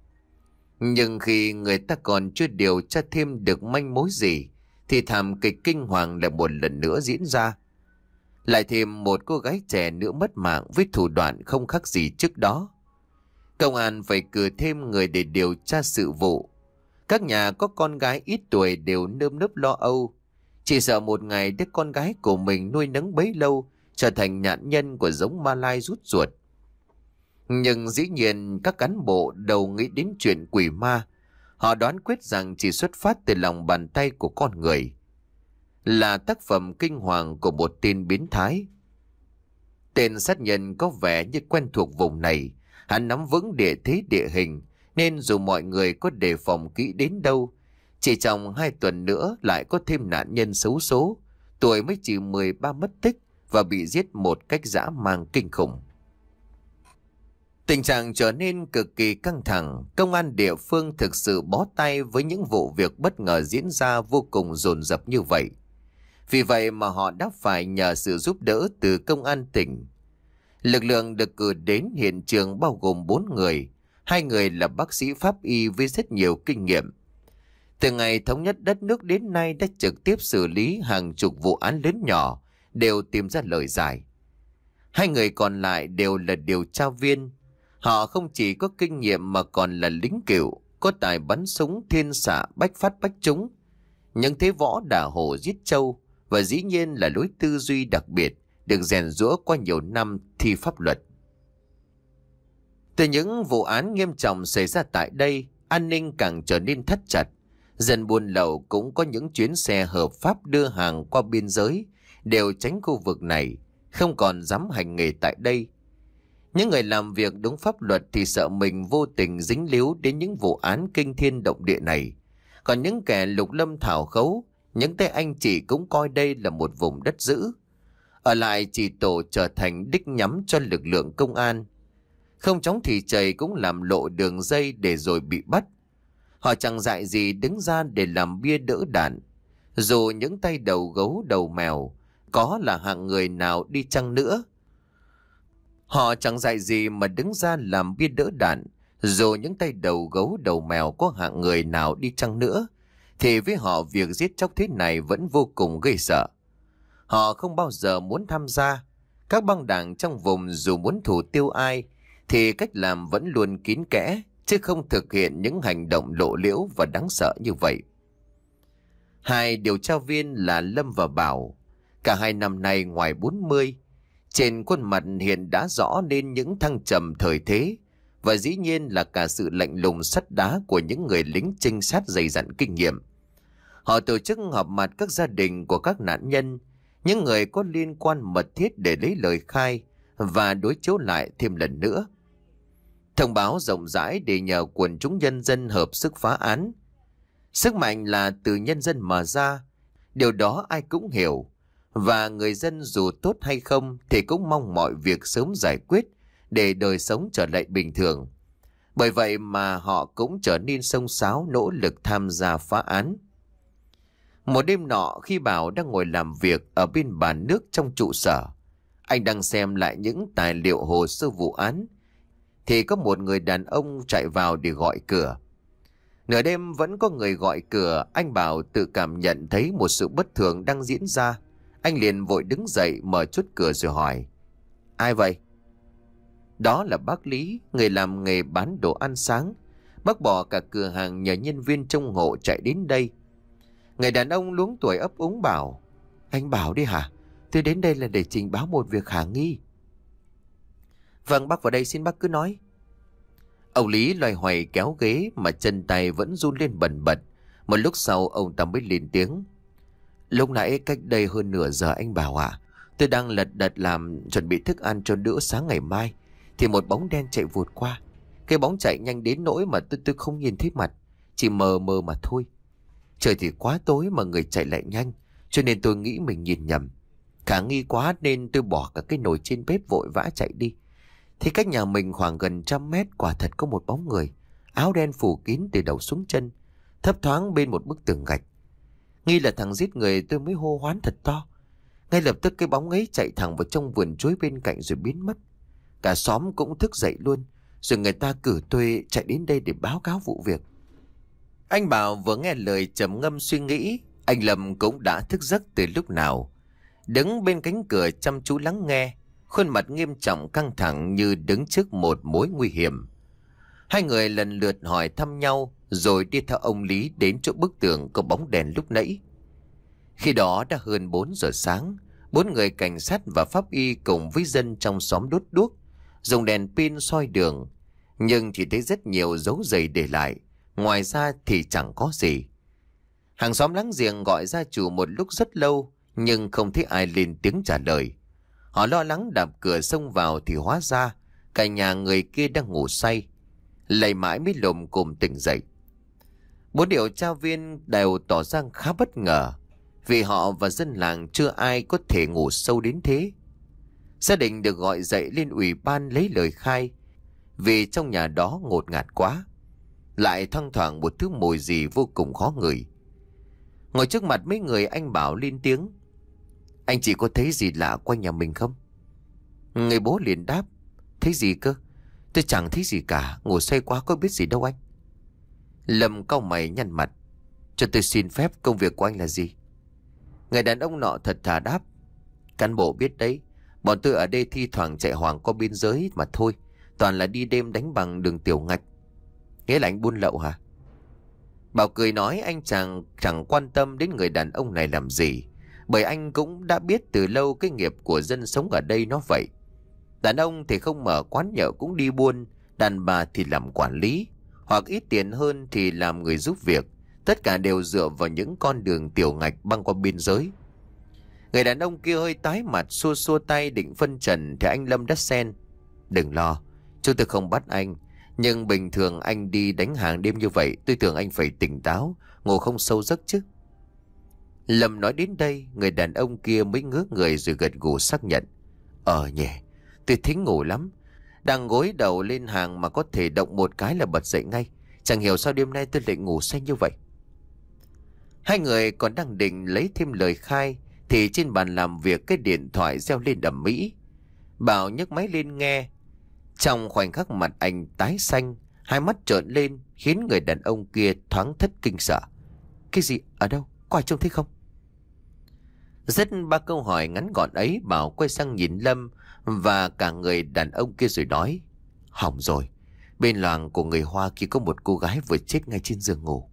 Nhưng khi người ta còn chưa điều tra thêm được manh mối gì, thì thảm kịch kinh hoàng lại một lần nữa diễn ra. Lại thêm một cô gái trẻ nữa mất mạng với thủ đoạn không khác gì trước đó. Công an phải cử thêm người để điều tra sự vụ. Các nhà có con gái ít tuổi đều nơm nớp lo âu, chỉ sợ một ngày đứa con gái của mình nuôi nấng bấy lâu trở thành nạn nhân của giống ma lai rút ruột. Nhưng dĩ nhiên các cán bộ đầu nghĩ đến chuyện quỷ ma. Họ đoán quyết rằng chỉ xuất phát từ lòng bàn tay của con người, là tác phẩm kinh hoàng của một tên biến thái. Tên sát nhân có vẻ như quen thuộc vùng này. Hắn nắm vững địa thế địa hình, nên dù mọi người có đề phòng kỹ đến đâu, chỉ trong hai tuần nữa lại có thêm nạn nhân xấu số, tuổi mới chỉ mười ba mất tích và bị giết một cách dã man kinh khủng. Tình trạng trở nên cực kỳ căng thẳng. Công an địa phương thực sự bó tay với những vụ việc bất ngờ diễn ra vô cùng dồn dập như vậy. Vì vậy mà họ đã phải nhờ sự giúp đỡ từ công an tỉnh. Lực lượng được cử đến hiện trường bao gồm bốn người, hai người là bác sĩ pháp y với rất nhiều kinh nghiệm. Từ ngày thống nhất đất nước đến nay đã trực tiếp xử lý hàng chục vụ án lớn nhỏ, đều tìm ra lời giải. Hai người còn lại đều là điều tra viên. Họ không chỉ có kinh nghiệm mà còn là lính cựu, có tài bắn súng thiên xạ bách phát bách trúng, những thế võ đả hổ giết trâu, và dĩ nhiên là lối tư duy đặc biệt được rèn giũa qua nhiều năm thi pháp luật. Từ những vụ án nghiêm trọng xảy ra tại đây, an ninh càng trở nên thắt chặt. Dân buôn lậu cũng có những chuyến xe hợp pháp đưa hàng qua biên giới đều tránh khu vực này, không còn dám hành nghề tại đây. Những người làm việc đúng pháp luật thì sợ mình vô tình dính líu đến những vụ án kinh thiên động địa này. Còn những kẻ lục lâm thảo khấu, những tay anh chị cũng coi đây là một vùng đất dữ. Ở lại chỉ tổ trở thành đích nhắm cho lực lượng công an. Không chóng thì chày cũng làm lộ đường dây để rồi bị bắt. Họ chẳng dại gì đứng ra để làm bia đỡ đạn. Dù những tay đầu gấu đầu mèo có là hạng người nào đi chăng nữa, Họ chẳng dạy gì mà đứng ra làm bia đỡ đạn. Dù những tay đầu gấu đầu mèo có hạng người nào đi chăng nữa, thì với họ việc giết chóc thế này vẫn vô cùng gây sợ. Họ không bao giờ muốn tham gia. Các băng đảng trong vùng dù muốn thủ tiêu ai, thì cách làm vẫn luôn kín kẽ, chứ không thực hiện những hành động lộ liễu và đáng sợ như vậy. Hai điều tra viên là Lâm và Bảo. Cả hai năm nay ngoài bốn mươi, trên khuôn mặt hiện đã rõ nên những thăng trầm thời thế, và dĩ nhiên là cả sự lạnh lùng sắt đá của những người lính trinh sát dày dặn kinh nghiệm. Họ tổ chức họp mặt các gia đình của các nạn nhân, những người có liên quan mật thiết để lấy lời khai và đối chiếu lại thêm lần nữa. Thông báo rộng rãi để nhờ quần chúng nhân dân hợp sức phá án. Sức mạnh là từ nhân dân mà ra, điều đó ai cũng hiểu, và người dân dù tốt hay không thì cũng mong mọi việc sớm giải quyết để đời sống trở lại bình thường. Bởi vậy mà họ cũng trở nên xông xáo nỗ lực tham gia phá án. Một đêm nọ, khi Bảo đang ngồi làm việc ở bên bàn nước trong trụ sở, anh đang xem lại những tài liệu hồ sơ vụ án, thì có một người đàn ông chạy vào để gọi cửa. Nửa đêm vẫn có người gọi cửa, anh Bảo tự cảm nhận thấy một sự bất thường đang diễn ra. Anh liền vội đứng dậy mở chốt cửa rồi hỏi: Ai vậy? Đó là bác Lý, người làm nghề bán đồ ăn sáng. Bác bỏ cả cửa hàng nhờ nhân viên trông hộ chạy đến đây. Người đàn ông luống tuổi ấp úng bảo: Anh Bảo đi hả? Tôi đến đây là để trình báo một việc khả nghi. Vâng, bác vào đây, xin bác cứ nói. Ông Lý loay hoay kéo ghế mà chân tay vẫn run lên bần bật. Một lúc sau ông ta mới lên tiếng: Lúc nãy cách đây hơn nửa giờ anh Bảo ạ, tôi đang lật đật làm chuẩn bị thức ăn cho bữa sáng ngày mai, thì một bóng đen chạy vụt qua. Cái bóng chạy nhanh đến nỗi mà tôi tôi không nhìn thấy mặt, chỉ mờ mờ mà thôi. Trời thì quá tối mà người chạy lại nhanh, cho nên tôi nghĩ mình nhìn nhầm. Khả nghi quá nên tôi bỏ cả cái nồi trên bếp vội vã chạy đi. Thì cách nhà mình khoảng gần trăm mét quả thật có một bóng người, áo đen phủ kín từ đầu xuống chân, thấp thoáng bên một bức tường gạch. Nghi là thằng giết người, tôi mới hô hoán thật to. Ngay lập tức cái bóng ấy chạy thẳng vào trong vườn chuối bên cạnh rồi biến mất. Cả xóm cũng thức dậy luôn, rồi người ta cử tôi chạy đến đây để báo cáo vụ việc. Anh Bảo vừa nghe lời trầm ngâm suy nghĩ. Anh Lâm cũng đã thức giấc từ lúc nào, đứng bên cánh cửa chăm chú lắng nghe, khuôn mặt nghiêm trọng căng thẳng như đứng trước một mối nguy hiểm. Hai người lần lượt hỏi thăm nhau, rồi đi theo ông Lý đến chỗ bức tường có bóng đèn lúc nãy. Khi đó đã hơn bốn giờ sáng, bốn người cảnh sát và pháp y cùng với dân trong xóm đốt đuốc, dùng đèn pin soi đường, nhưng chỉ thấy rất nhiều dấu giày để lại, ngoài ra thì chẳng có gì. Hàng xóm láng giềng gọi gia chủ một lúc rất lâu, nhưng không thấy ai lên tiếng trả lời. Họ lo lắng đạp cửa xông vào thì hóa ra cả nhà người kia đang ngủ say, lầy mãi mới lồm cồm tỉnh dậy. Bốn điều tra viên đều tỏ ra khá bất ngờ, vì họ và dân làng chưa ai có thể ngủ sâu đến thế. Gia đình được gọi dậy lên ủy ban lấy lời khai, vì trong nhà đó ngột ngạt quá, lại thoang thoảng một thứ mùi gì vô cùng khó ngửi. Ngồi trước mặt mấy người, anh Bảo lên tiếng: Anh chị có thấy gì lạ quanh nhà mình không? Người bố liền đáp: Thấy gì cơ? Tôi chẳng thấy gì cả, ngủ say quá có biết gì đâu anh. Lâm cau mày nhăn mặt: Cho tôi xin phép, công việc của anh là gì? Người đàn ông nọ thật thà đáp: Cán bộ biết đấy, bọn tôi ở đây thi thoảng chạy hoàng qua biên giới mà thôi, toàn là đi đêm đánh bằng đường tiểu ngạch. Nghĩa là anh buôn lậu hả? Bảo cười nói anh chàng chẳng quan tâm đến người đàn ông này làm gì, bởi anh cũng đã biết từ lâu cái nghiệp của dân sống ở đây nó vậy. Đàn ông thì không mở quán nhậu cũng đi buôn, đàn bà thì làm quản lý, hoặc ít tiền hơn thì làm người giúp việc. Tất cả đều dựa vào những con đường tiểu ngạch băng qua biên giới. Người đàn ông kia hơi tái mặt, xua xua tay định phân trần, thì anh Lâm đắt sen: Đừng lo, chúng tôi không bắt anh, nhưng bình thường anh đi đánh hàng đêm như vậy, tôi tưởng anh phải tỉnh táo, ngủ không sâu giấc chứ. Lâm nói đến đây, người đàn ông kia mới ngước người rồi gật gù xác nhận: Ờ nhỉ, tôi thính ngủ lắm. Đang gối đầu lên hàng mà có thể động một cái là bật dậy ngay. Chẳng hiểu sao đêm nay tôi lại ngủ say như vậy. Hai người còn đang định lấy thêm lời khai, thì trên bàn làm việc cái điện thoại reo lên ầm ĩ. Bảo nhấc máy lên nghe. Trong khoảnh khắc mặt anh tái xanh, hai mắt trợn lên khiến người đàn ông kia thoáng thất kinh sợ. Cái gì? Ở đâu? Có ai trông thấy không? Rất ba câu hỏi ngắn gọn ấy, Bảo quay sang nhìn Lâm và cả người đàn ông kia rồi nói: Hỏng rồi, bên làng của người Hoa kia có một cô gái vừa chết ngay trên giường ngủ.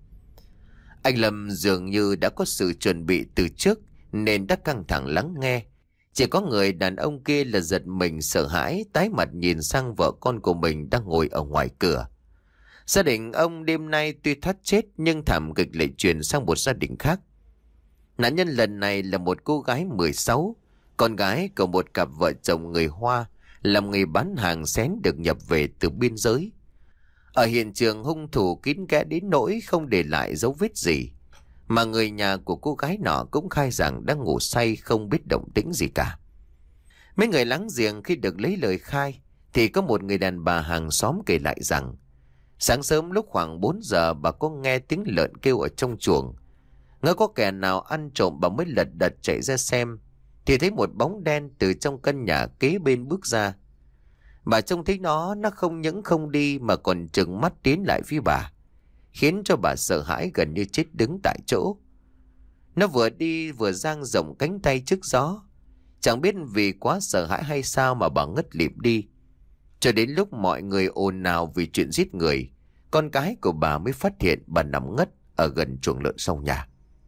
Anh Lâm dường như đã có sự chuẩn bị từ trước nên đã căng thẳng lắng nghe. Chỉ có người đàn ông kia là giật mình sợ hãi, tái mặt nhìn sang vợ con của mình đang ngồi ở ngoài cửa. Gia đình ông đêm nay tuy thoát chết nhưng thảm kịch lại chuyển sang một gia đình khác. Nạn nhân lần này là một cô gái mười sáu, con gái của một cặp vợ chồng người Hoa làm nghề bán hàng xén được nhập về từ biên giới. Ở hiện trường hung thủ kín kẽ đến nỗi không để lại dấu vết gì, mà người nhà của cô gái nọ cũng khai rằng đang ngủ say không biết động tĩnh gì cả. Mấy người láng giềng khi được lấy lời khai thì có một người đàn bà hàng xóm kể lại rằng sáng sớm lúc khoảng bốn giờ bà có nghe tiếng lợn kêu ở trong chuồng. Ngỡ có kẻ nào ăn trộm, bà mới lật đật chạy ra xem thì thấy một bóng đen từ trong căn nhà kế bên bước ra. Bà trông thấy nó, nó không những không đi mà còn trừng mắt tiến lại phía bà, khiến cho bà sợ hãi gần như chết đứng tại chỗ. Nó vừa đi vừa dang rộng cánh tay trước gió. Chẳng biết vì quá sợ hãi hay sao mà bà ngất lịm đi. Cho đến lúc mọi người ồn ào vì chuyện giết người, con cái của bà mới phát hiện bà nằm ngất ở gần chuồng lợn sau nhà.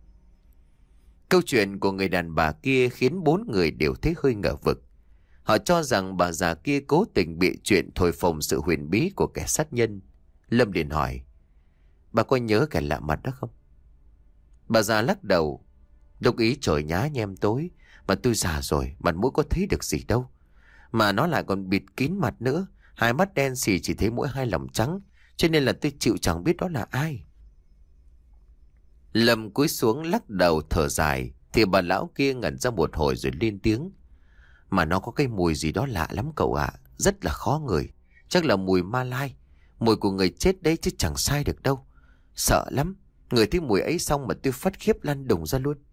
Câu chuyện của người đàn bà kia khiến bốn người đều thấy hơi ngờ vực. Họ cho rằng bà già kia cố tình bịa chuyện thổi phồng sự huyền bí của kẻ sát nhân. Lâm liền hỏi: Bà có nhớ kẻ lạ mặt đó không? Bà già lắc đầu: Lúc ý trời nhá nhem tối, mà tôi già rồi, mặt mũi có thấy được gì đâu. Mà nó lại còn bịt kín mặt nữa, hai mắt đen xì chỉ thấy mỗi hai lòng trắng, cho nên là tôi chịu chẳng biết đó là ai. Lâm cúi xuống lắc đầu thở dài, thì bà lão kia ngẩn ra một hồi rồi lên tiếng: Mà nó có cái mùi gì đó lạ lắm cậu ạ, rất là khó ngửi. Chắc là mùi ma lai, mùi của người chết đấy chứ chẳng sai được đâu. Sợ lắm, người thấy mùi ấy xong mà tôi phát khiếp lăn đùng ra luôn.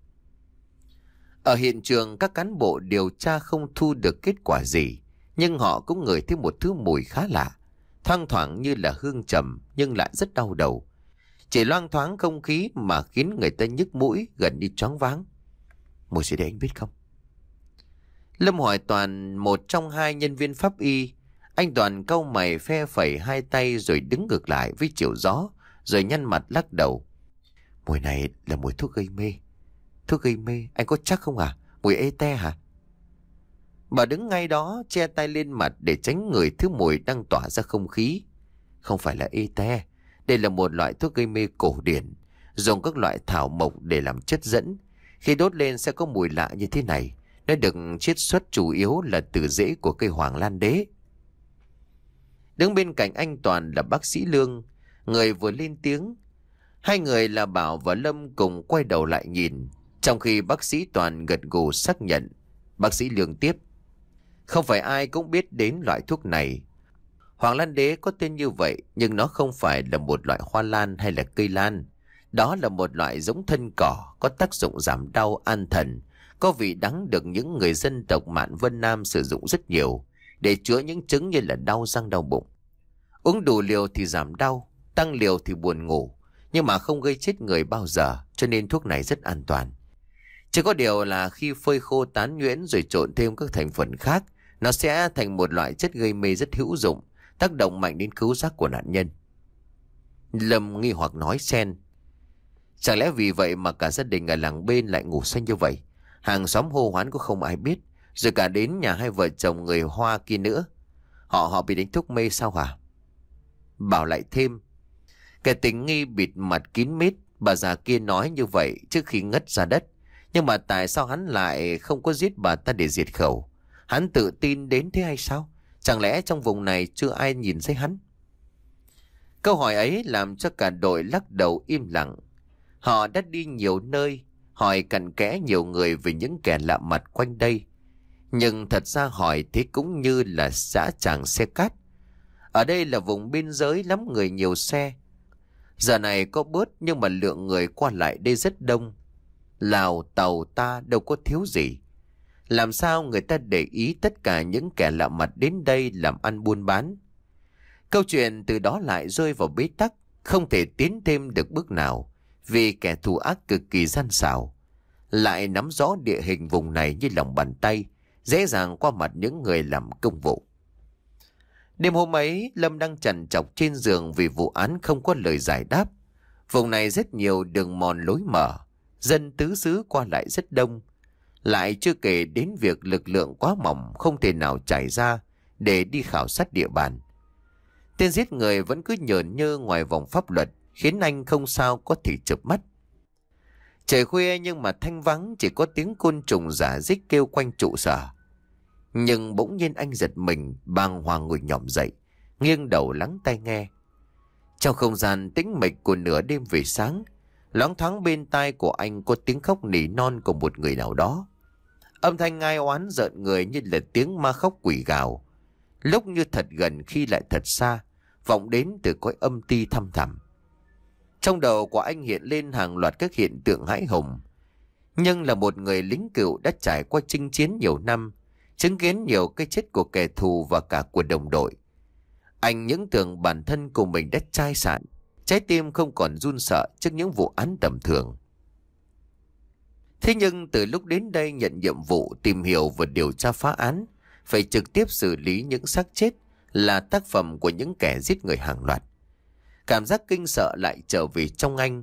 Ở hiện trường các cán bộ điều tra không thu được kết quả gì, nhưng họ cũng ngửi thấy một thứ mùi khá lạ, thoang thoảng như là hương trầm nhưng lại rất đau đầu. Chỉ loang thoáng không khí mà khiến người ta nhức mũi, gần như choáng váng. Mùi gì đấy anh biết không? Lâm hỏi Toàn, một trong hai nhân viên pháp y. Anh Toàn cau mày phe phẩy hai tay rồi đứng ngược lại với chiều gió, rồi nhăn mặt lắc đầu. Mùi này là mùi thuốc gây mê. Thuốc gây mê, anh có chắc không à? Mùi ê-te hả? Bà đứng ngay đó che tay lên mặt để tránh ngửi thứ mùi đang tỏa ra không khí. Không phải là ê-te, đây là một loại thuốc gây mê cổ điển, dùng các loại thảo mộc để làm chất dẫn. Khi đốt lên sẽ có mùi lạ như thế này. Nó được chiết xuất chủ yếu là từ rễ của cây hoàng lan đế. Đứng bên cạnh anh Toàn là bác sĩ Lương, người vừa lên tiếng. Hai người là Bảo và Lâm cùng quay đầu lại nhìn, trong khi bác sĩ Toàn gật gù xác nhận. Bác sĩ Lương tiếp: Không phải ai cũng biết đến loại thuốc này. Hoàng lan đế có tên như vậy, nhưng nó không phải là một loại hoa lan hay là cây lan. Đó là một loại giống thân cỏ, có tác dụng giảm đau, an thần, có vị đắng được những người dân tộc Mạn Vân Nam sử dụng rất nhiều để chữa những chứng như là đau răng, đau bụng. Uống đủ liều thì giảm đau, tăng liều thì buồn ngủ, nhưng mà không gây chết người bao giờ, cho nên thuốc này rất an toàn. Chỉ có điều là khi phơi khô tán nhuyễn rồi trộn thêm các thành phần khác, nó sẽ thành một loại chất gây mê rất hữu dụng, tác động mạnh đến khứu giác của nạn nhân. Lâm nghi hoặc nói xen: Chẳng lẽ vì vậy mà cả gia đình ở làng bên lại ngủ say như vậy? Hàng xóm hô hoán cũng không ai biết, rồi cả đến nhà hai vợ chồng người Hoa kia nữa. Họ họ bị đánh thuốc mê sao hả? Bảo lại thêm: Kẻ tình nghi bịt mặt kín mít, bà già kia nói như vậy trước khi ngất ra đất. Nhưng mà tại sao hắn lại không có giết bà ta để diệt khẩu? Hắn tự tin đến thế hay sao? Chẳng lẽ trong vùng này chưa ai nhìn thấy hắn? Câu hỏi ấy làm cho cả đội lắc đầu im lặng. Họ đã đi nhiều nơi, hỏi cặn kẽ nhiều người về những kẻ lạ mặt quanh đây. Nhưng thật ra hỏi thế cũng như là dã tràng xe cát. Ở đây là vùng biên giới lắm người nhiều xe. Giờ này có bớt nhưng mà lượng người qua lại đây rất đông. Lào, Tàu ta đâu có thiếu gì. Làm sao người ta để ý tất cả những kẻ lạ mặt đến đây làm ăn buôn bán? Câu chuyện từ đó lại rơi vào bế tắc, không thể tiến thêm được bước nào, vì kẻ thù ác cực kỳ gian xảo, lại nắm rõ địa hình vùng này như lòng bàn tay, dễ dàng qua mặt những người làm công vụ. Đêm hôm ấy, Lâm đang trằn trọc trên giường vì vụ án không có lời giải đáp. Vùng này rất nhiều đường mòn lối mở, dân tứ xứ qua lại rất đông. Lại chưa kể đến việc lực lượng quá mỏng không thể nào trải ra để đi khảo sát địa bàn. Tên giết người vẫn cứ nhởn nhơ ngoài vòng pháp luật, khiến anh không sao có thể chợp mắt. Trời khuya nhưng mà thanh vắng, chỉ có tiếng côn trùng rả rích kêu quanh trụ sở. Nhưng bỗng nhiên anh giật mình, bàng hoàng ngồi nhỏm dậy, nghiêng đầu lắng tai nghe. Trong không gian tĩnh mịch của nửa đêm về sáng, loáng thoáng bên tai của anh có tiếng khóc nỉ non của một người nào đó. Âm thanh ai oán rợn người như là tiếng ma khóc quỷ gào, lúc như thật gần khi lại thật xa, vọng đến từ cõi âm ti thăm thẳm. Trong đầu của anh hiện lên hàng loạt các hiện tượng hãi hùng. Nhưng là một người lính cựu đã trải qua chinh chiến nhiều năm, chứng kiến nhiều cái chết của kẻ thù và cả của đồng đội, anh những tưởng bản thân của mình đã chai sạn, trái tim không còn run sợ trước những vụ án tầm thường. Thế nhưng từ lúc đến đây nhận nhiệm vụ tìm hiểu và điều tra phá án, phải trực tiếp xử lý những xác chết là tác phẩm của những kẻ giết người hàng loạt, cảm giác kinh sợ lại trở về trong anh.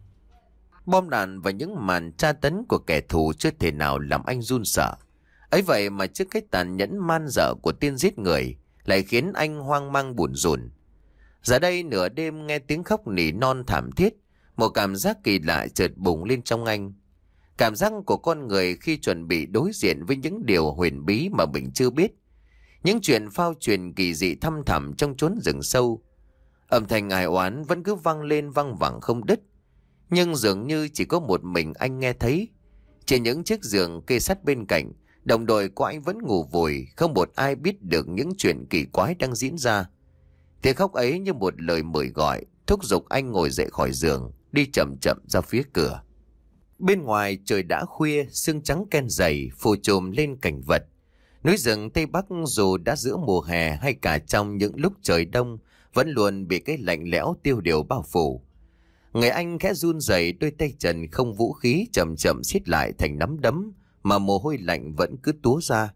Bom đạn và những màn tra tấn của kẻ thù chưa thể nào làm anh run sợ. Ấy vậy mà trước cái tàn nhẫn man dợ của tên giết người lại khiến anh hoang mang buồn rùn. Giờ đây nửa đêm nghe tiếng khóc nỉ non thảm thiết, một cảm giác kỳ lạ chợt bùng lên trong anh. Cảm giác của con người khi chuẩn bị đối diện với những điều huyền bí mà mình chưa biết. Những chuyện phao truyền kỳ dị thăm thẳm trong chốn rừng sâu. Âm thanh ai oán vẫn cứ vang lên văng vẳng không đứt. Nhưng dường như chỉ có một mình anh nghe thấy. Trên những chiếc giường kê sát bên cạnh, đồng đội của anh vẫn ngủ vùi, không một ai biết được những chuyện kỳ quái đang diễn ra. Tiếng khóc ấy như một lời mời gọi, thúc giục anh ngồi dậy khỏi giường, đi chậm chậm ra phía cửa. Bên ngoài trời đã khuya, sương trắng ken dày phủ trùm lên cảnh vật. Núi rừng Tây Bắc dù đã giữa mùa hè hay cả trong những lúc trời đông, vẫn luôn bị cái lạnh lẽo tiêu điều bao phủ. Người anh khẽ run rẩy, đôi tay trần không vũ khí chậm chậm siết lại thành nắm đấm, mà mồ hôi lạnh vẫn cứ túa ra.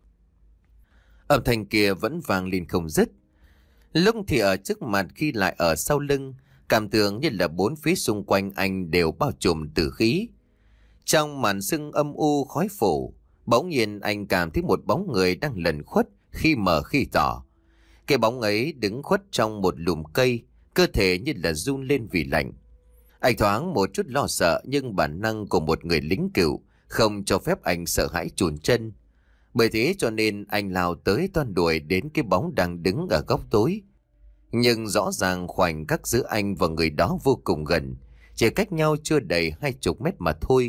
Âm thanh kia vẫn vang lên không dứt. Lúc thì ở trước mặt, khi lại ở sau lưng, cảm tưởng như là bốn phía xung quanh anh đều bao trùm tử khí. Trong màn sương âm u khói phủ, bỗng nhiên anh cảm thấy một bóng người đang lẩn khuất, khi mờ khi tỏ. Cái bóng ấy đứng khuất trong một lùm cây, cơ thể như là run lên vì lạnh. Anh thoáng một chút lo sợ, nhưng bản năng của một người lính cựu không cho phép anh sợ hãi chùn chân. Bởi thế cho nên anh lao tới toan đuổi đến cái bóng đang đứng ở góc tối. Nhưng rõ ràng khoảnh khắc giữa anh và người đó vô cùng gần, chỉ cách nhau chưa đầy hai chục mét mà thôi.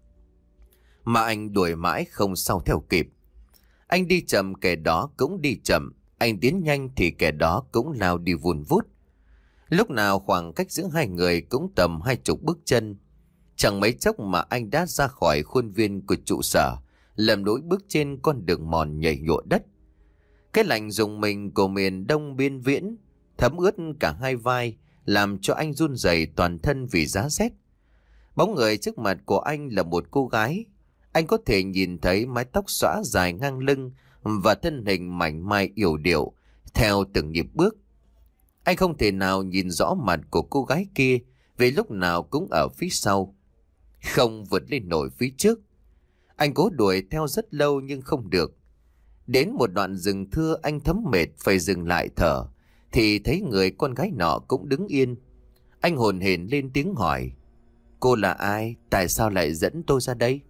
Mà anh đuổi mãi không sao theo kịp. Anh đi chậm, kẻ đó cũng đi chậm. Anh tiến nhanh thì kẻ đó cũng lao đi vùn vút. Lúc nào khoảng cách giữa hai người cũng tầm hai chục bước chân. Chẳng mấy chốc mà anh đã ra khỏi khuôn viên của trụ sở, lầm lũi bước trên con đường mòn nhầy nhụa đất. Cái lạnh rùng mình của miền đông biên viễn thấm ướt cả hai vai, làm cho anh run rẩy toàn thân vì giá rét. Bóng người trước mặt của anh là một cô gái. Anh có thể nhìn thấy mái tóc xõa dài ngang lưng và thân hình mảnh mai yểu điệu theo từng nhịp bước. Anh không thể nào nhìn rõ mặt của cô gái kia, vì lúc nào cũng ở phía sau, không vượt lên nổi phía trước. Anh cố đuổi theo rất lâu nhưng không được. Đến một đoạn rừng thưa, anh thấm mệt phải dừng lại thở, thì thấy người con gái nọ cũng đứng yên. Anh hồn hển lên tiếng hỏi: "Cô là ai? Tại sao lại dẫn tôi ra đây?"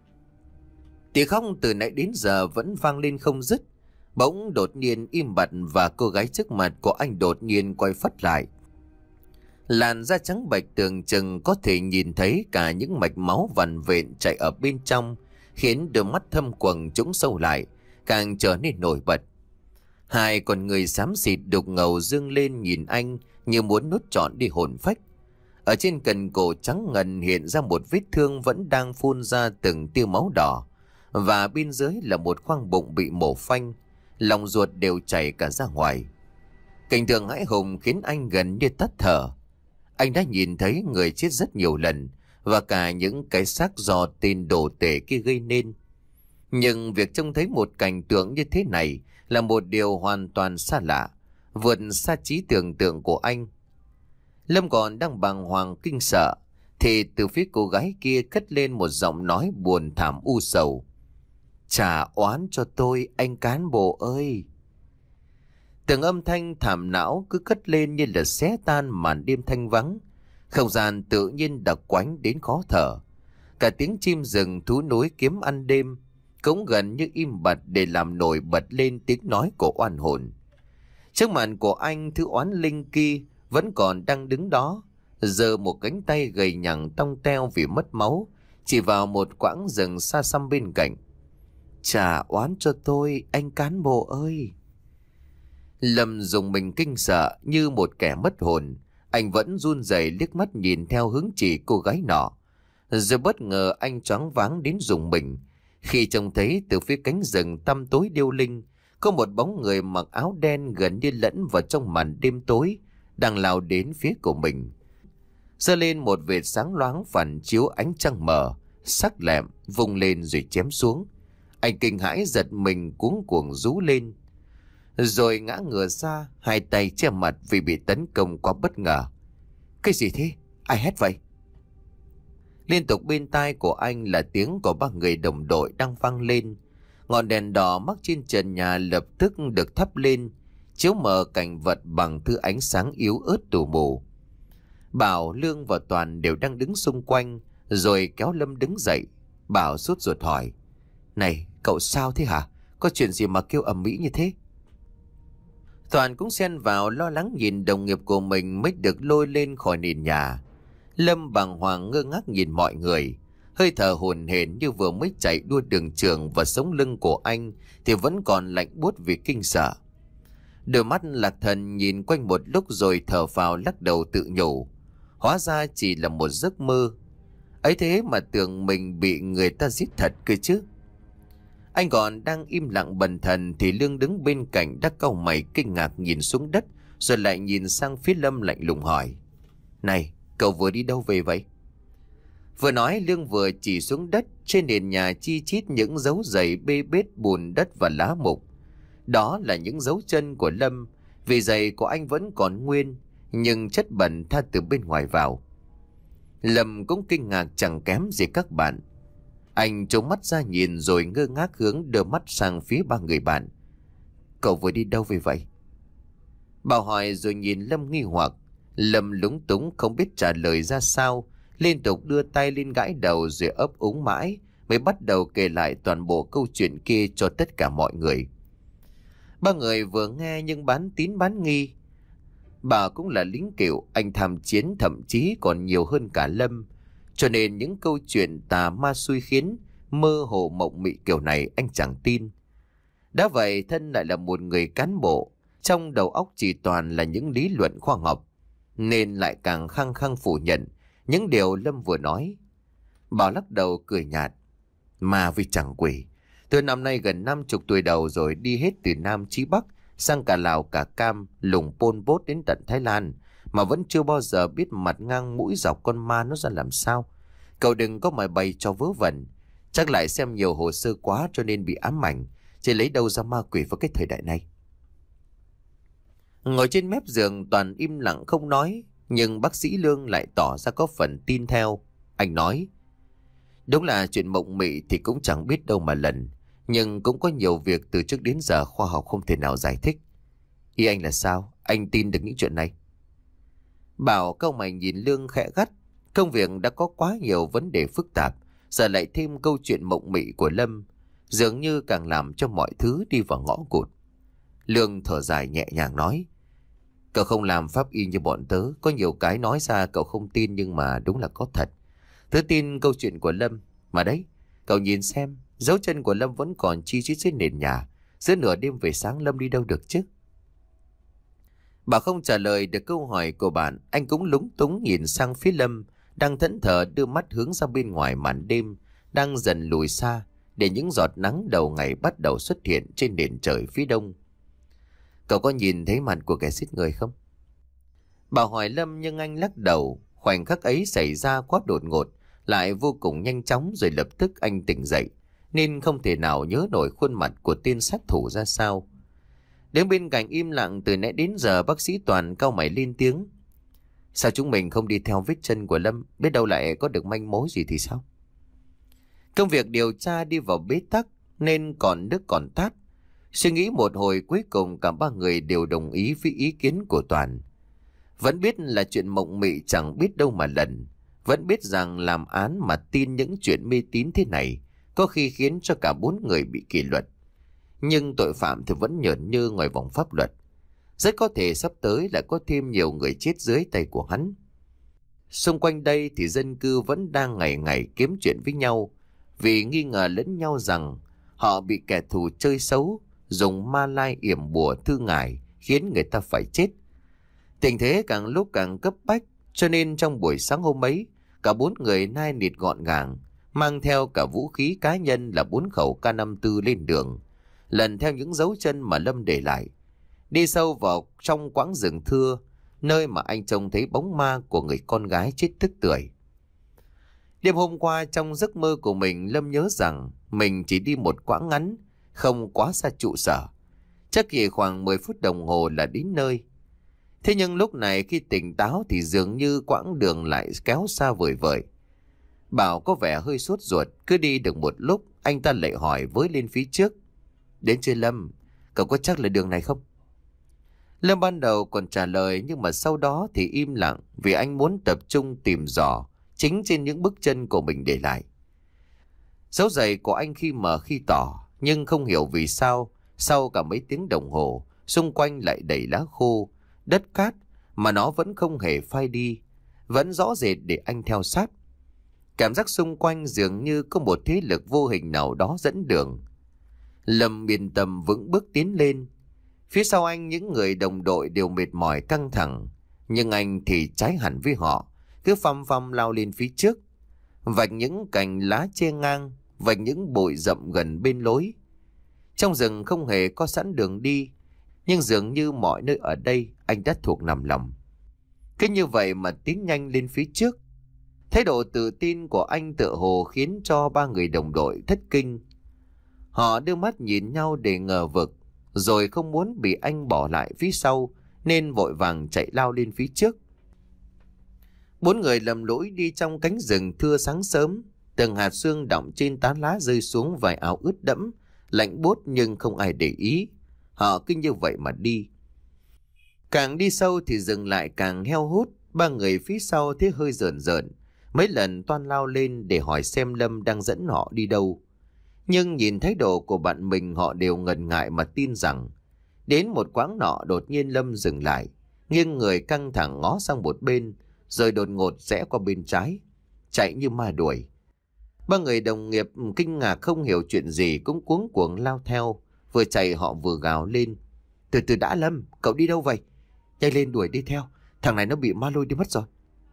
Tiếng khóc từ nãy đến giờ vẫn vang lên không dứt. Bỗng đột nhiên im bặt, và cô gái trước mặt của anh đột nhiên quay phắt lại. Làn da trắng bệch tưởng chừng có thể nhìn thấy cả những mạch máu vằn vện chạy ở bên trong, khiến đôi mắt thâm quầng trũng sâu lại, càng trở nên nổi bật. Hai con người xám xịt đục ngầu dương lên nhìn anh như muốn nuốt trọn đi hồn phách. Ở trên cần cổ trắng ngần hiện ra một vết thương vẫn đang phun ra từng tia máu đỏ, và bên dưới là một khoang bụng bị mổ phanh, lòng ruột đều chảy cả ra ngoài. Cảnh tượng hãi hùng khiến anh gần như tắt thở. Anh đã nhìn thấy người chết rất nhiều lần và cả những cái xác do tên đồ tể kia gây nên. Nhưng việc trông thấy một cảnh tượng như thế này là một điều hoàn toàn xa lạ, vượt xa trí tưởng tượng của anh. Lâm còn đang bàng hoàng kinh sợ thì từ phía cô gái kia cất lên một giọng nói buồn thảm u sầu. Trả oán cho tôi, anh cán bộ ơi. Từng âm thanh thảm não cứ cất lên như là xé tan màn đêm thanh vắng. Không gian tự nhiên đặc quánh đến khó thở. Cả tiếng chim rừng thú núi kiếm ăn đêm cũng gần như im bặt để làm nổi bật lên tiếng nói của oan hồn. Trước mặt của anh, thứ oán linh kia vẫn còn đang đứng đó, giơ một cánh tay gầy nhằng tông teo vì mất máu, chỉ vào một quãng rừng xa xăm bên cạnh. Trả oán cho tôi, anh cán bộ ơi. Lâm dùng mình kinh sợ như một kẻ mất hồn. Anh vẫn run rẩy liếc mắt nhìn theo hướng chỉ cô gái nọ. Rồi bất ngờ anh choáng váng đến rùng mình khi trông thấy từ phía cánh rừng tăm tối điêu linh có một bóng người mặc áo đen gần như lẫn vào trong màn đêm tối đang lao đến phía của mình. Giơ lên một vệt sáng loáng phản chiếu ánh trăng mờ, sắc lẹm vung lên rồi chém xuống. Anh kinh hãi giật mình cuống cuồng rú lên, rồi ngã ngửa ra, hai tay che mặt vì bị tấn công quá bất ngờ. Cái gì thế? Ai hét vậy? Liên tục bên tai của anh là tiếng của ba người đồng đội đang vang lên. Ngọn đèn đỏ mắc trên trần nhà lập tức được thắp lên, chiếu mờ cảnh vật bằng thứ ánh sáng yếu ớt tù mù. Bảo, Lương và Toàn đều đang đứng xung quanh, rồi kéo Lâm đứng dậy. Bảo sốt ruột hỏi: Này, cậu sao thế hả? Có chuyện gì mà kêu ầm ĩ như thế? Toàn cũng xen vào lo lắng nhìn đồng nghiệp của mình mới được lôi lên khỏi nền nhà. Lâm bàng hoàng ngơ ngác nhìn mọi người, hơi thở hổn hển như vừa mới chạy đua đường trường, và sống lưng của anh thì vẫn còn lạnh buốt vì kinh sợ. Đôi mắt Lạc Thần nhìn quanh một lúc rồi thở phào lắc đầu tự nhủ, hóa ra chỉ là một giấc mơ. Ấy thế mà tưởng mình bị người ta giết thật cơ chứ. Anh còn đang im lặng bần thần thì Lương đứng bên cạnh đã cau mày kinh ngạc nhìn xuống đất, rồi lại nhìn sang phía Lâm lạnh lùng hỏi: Này, cậu vừa đi đâu về vậy? Vừa nói, Lương vừa chỉ xuống đất. Trên nền nhà chi chít những dấu giày bê bết bùn đất và lá mục. Đó là những dấu chân của Lâm, vì giày của anh vẫn còn nguyên, nhưng chất bẩn tha từ bên ngoài vào. Lâm cũng kinh ngạc chẳng kém gì các bạn. Anh trông mắt ra nhìn rồi ngơ ngác hướng đưa mắt sang phía ba người bạn. Cậu vừa đi đâu về vậy? Bảo hỏi rồi nhìn Lâm nghi hoặc. Lâm lúng túng không biết trả lời ra sao, liên tục đưa tay lên gãi đầu rồi ấp úng mãi mới bắt đầu kể lại toàn bộ câu chuyện kia cho tất cả mọi người. Ba người vừa nghe nhưng bán tín bán nghi. Bà cũng là lính cựu, anh tham chiến thậm chí còn nhiều hơn cả Lâm, cho nên những câu chuyện tà ma xui khiến, mơ hồ mộng mị kiểu này anh chẳng tin. Đã vậy, thân lại là một người cán bộ, trong đầu óc chỉ toàn là những lý luận khoa học, nên lại càng khăng khăng phủ nhận những điều Lâm vừa nói. Bảo lắc đầu cười nhạt: Mà vì chẳng quỷ, tôi năm nay gần năm chục tuổi đầu rồi, đi hết từ Nam chí Bắc, sang cả Lào cả Cam, lùng Pol Pot đến tận Thái Lan, mà vẫn chưa bao giờ biết mặt ngang mũi dọc con ma nó ra làm sao. Cậu đừng có mà bày cho vớ vẩn, chắc lại xem nhiều hồ sơ quá cho nên bị ám ảnh, chứ lấy đâu ra ma quỷ vào cái thời đại này. Ngồi trên mép giường, Toàn im lặng không nói, nhưng bác sĩ Lương lại tỏ ra có phần tin theo. Anh nói: Đúng là chuyện mộng mị thì cũng chẳng biết đâu mà lần, nhưng cũng có nhiều việc từ trước đến giờ khoa học không thể nào giải thích. Ý anh là sao? Anh tin được những chuyện này? Bảo cau mày nhìn Lương khẽ gắt. Công việc đã có quá nhiều vấn đề phức tạp, giờ lại thêm câu chuyện mộng mị của Lâm, dường như càng làm cho mọi thứ đi vào ngõ cụt. Lương thở dài nhẹ nhàng nói: Cậu không làm pháp y như bọn tớ, có nhiều cái nói ra cậu không tin nhưng mà đúng là có thật. Tớ tin câu chuyện của Lâm, mà đấy, cậu nhìn xem, dấu chân của Lâm vẫn còn chi chít trên nền nhà. Giữa nửa đêm về sáng Lâm đi đâu được chứ? Bà không trả lời được câu hỏi của bạn. Anh cũng lúng túng nhìn sang phía Lâm đang thẫn thờ đưa mắt hướng ra bên ngoài màn đêm đang dần lùi xa, để những giọt nắng đầu ngày bắt đầu xuất hiện trên nền trời phía đông. Cậu có nhìn thấy mặt của kẻ giết người không? Bảo hỏi Lâm nhưng anh lắc đầu. Khoảnh khắc ấy xảy ra quá đột ngột, lại vô cùng nhanh chóng, rồi lập tức anh tỉnh dậy, nên không thể nào nhớ nổi khuôn mặt của tên sát thủ ra sao. Đứng bên cạnh im lặng từ nãy đến giờ, bác sĩ Toàn cau mày lên tiếng. Sao chúng mình không đi theo vết chân của Lâm, biết đâu lại có được manh mối gì thì sao? Công việc điều tra đi vào bế tắc nên còn nước còn tát. Suy nghĩ một hồi, cuối cùng cả ba người đều đồng ý với ý kiến của Toàn. Vẫn biết là chuyện mộng mị chẳng biết đâu mà lần. Vẫn biết rằng làm án mà tin những chuyện mê tín thế này có khi khiến cho cả bốn người bị kỷ luật. Nhưng tội phạm thì vẫn nhởn nhơ ngoài vòng pháp luật. Rất có thể sắp tới lại có thêm nhiều người chết dưới tay của hắn. Xung quanh đây thì dân cư vẫn đang ngày ngày kiếm chuyện với nhau, vì nghi ngờ lẫn nhau rằng họ bị kẻ thù chơi xấu, dùng ma lai yểm bùa thư ngải khiến người ta phải chết. Tình thế càng lúc càng cấp bách, cho nên trong buổi sáng hôm ấy, cả bốn người nai nịt gọn gàng, mang theo cả vũ khí cá nhân là bốn khẩu K năm mươi tư lên đường, lần theo những dấu chân mà Lâm để lại, đi sâu vào trong quãng rừng thưa, nơi mà anh trông thấy bóng ma của người con gái chết tức tưởi. Đêm hôm qua trong giấc mơ của mình, Lâm nhớ rằng mình chỉ đi một quãng ngắn, không quá xa trụ sở, chắc chỉ khoảng mười phút đồng hồ là đến nơi. Thế nhưng lúc này khi tỉnh táo thì dường như quãng đường lại kéo xa vời vợi. Bảo có vẻ hơi sốt ruột, cứ đi được một lúc anh ta lại hỏi với lên phía trước. Đến chưa Lâm? Cậu có chắc là đường này không? Lâm ban đầu còn trả lời, nhưng mà sau đó thì im lặng, vì anh muốn tập trung tìm dò chính trên những bước chân của mình để lại. Dấu giày của anh khi mở khi tỏ, nhưng không hiểu vì sao sau cả mấy tiếng đồng hồ xung quanh lại đầy lá khô, đất cát mà nó vẫn không hề phai đi, vẫn rõ rệt để anh theo sát. Cảm giác xung quanh dường như có một thế lực vô hình nào đó dẫn đường. Lâm yên tâm vững bước tiến lên. Phía sau anh những người đồng đội đều mệt mỏi căng thẳng, nhưng anh thì trái hẳn với họ, cứ phăm phăm lao lên phía trước, vạch những cành lá che ngang, vạch những bụi rậm gần bên lối. Trong rừng không hề có sẵn đường đi, nhưng dường như mọi nơi ở đây anh đã thuộc nằm lòng. Cứ như vậy mà tiến nhanh lên phía trước. Thái độ tự tin của anh tựa hồ khiến cho ba người đồng đội thất kinh. Họ đưa mắt nhìn nhau để ngờ vực, rồi không muốn bị anh bỏ lại phía sau nên vội vàng chạy lao lên phía trước. Bốn người lầm lũi đi trong cánh rừng thưa sáng sớm, từng hạt sương đọng trên tán lá rơi xuống vài áo ướt đẫm, lạnh buốt nhưng không ai để ý. Họ cứ như vậy mà đi. Càng đi sâu thì rừng lại càng heo hút. Ba người phía sau thấy hơi rợn rợn, mấy lần toan lao lên để hỏi xem Lâm đang dẫn họ đi đâu. Nhưng nhìn thái độ của bạn mình, họ đều ngần ngại mà tin rằng. Đến một quãng nọ đột nhiên Lâm dừng lại, nghiêng người căng thẳng ngó sang một bên, rồi đột ngột rẽ qua bên trái, chạy như ma đuổi. Ba người đồng nghiệp kinh ngạc không hiểu chuyện gì cũng cuống cuồng lao theo, vừa chạy họ vừa gào lên. Từ từ đã Lâm, cậu đi đâu vậy? Nhanh lên đuổi đi theo, thằng này nó bị ma lôi đi mất rồi.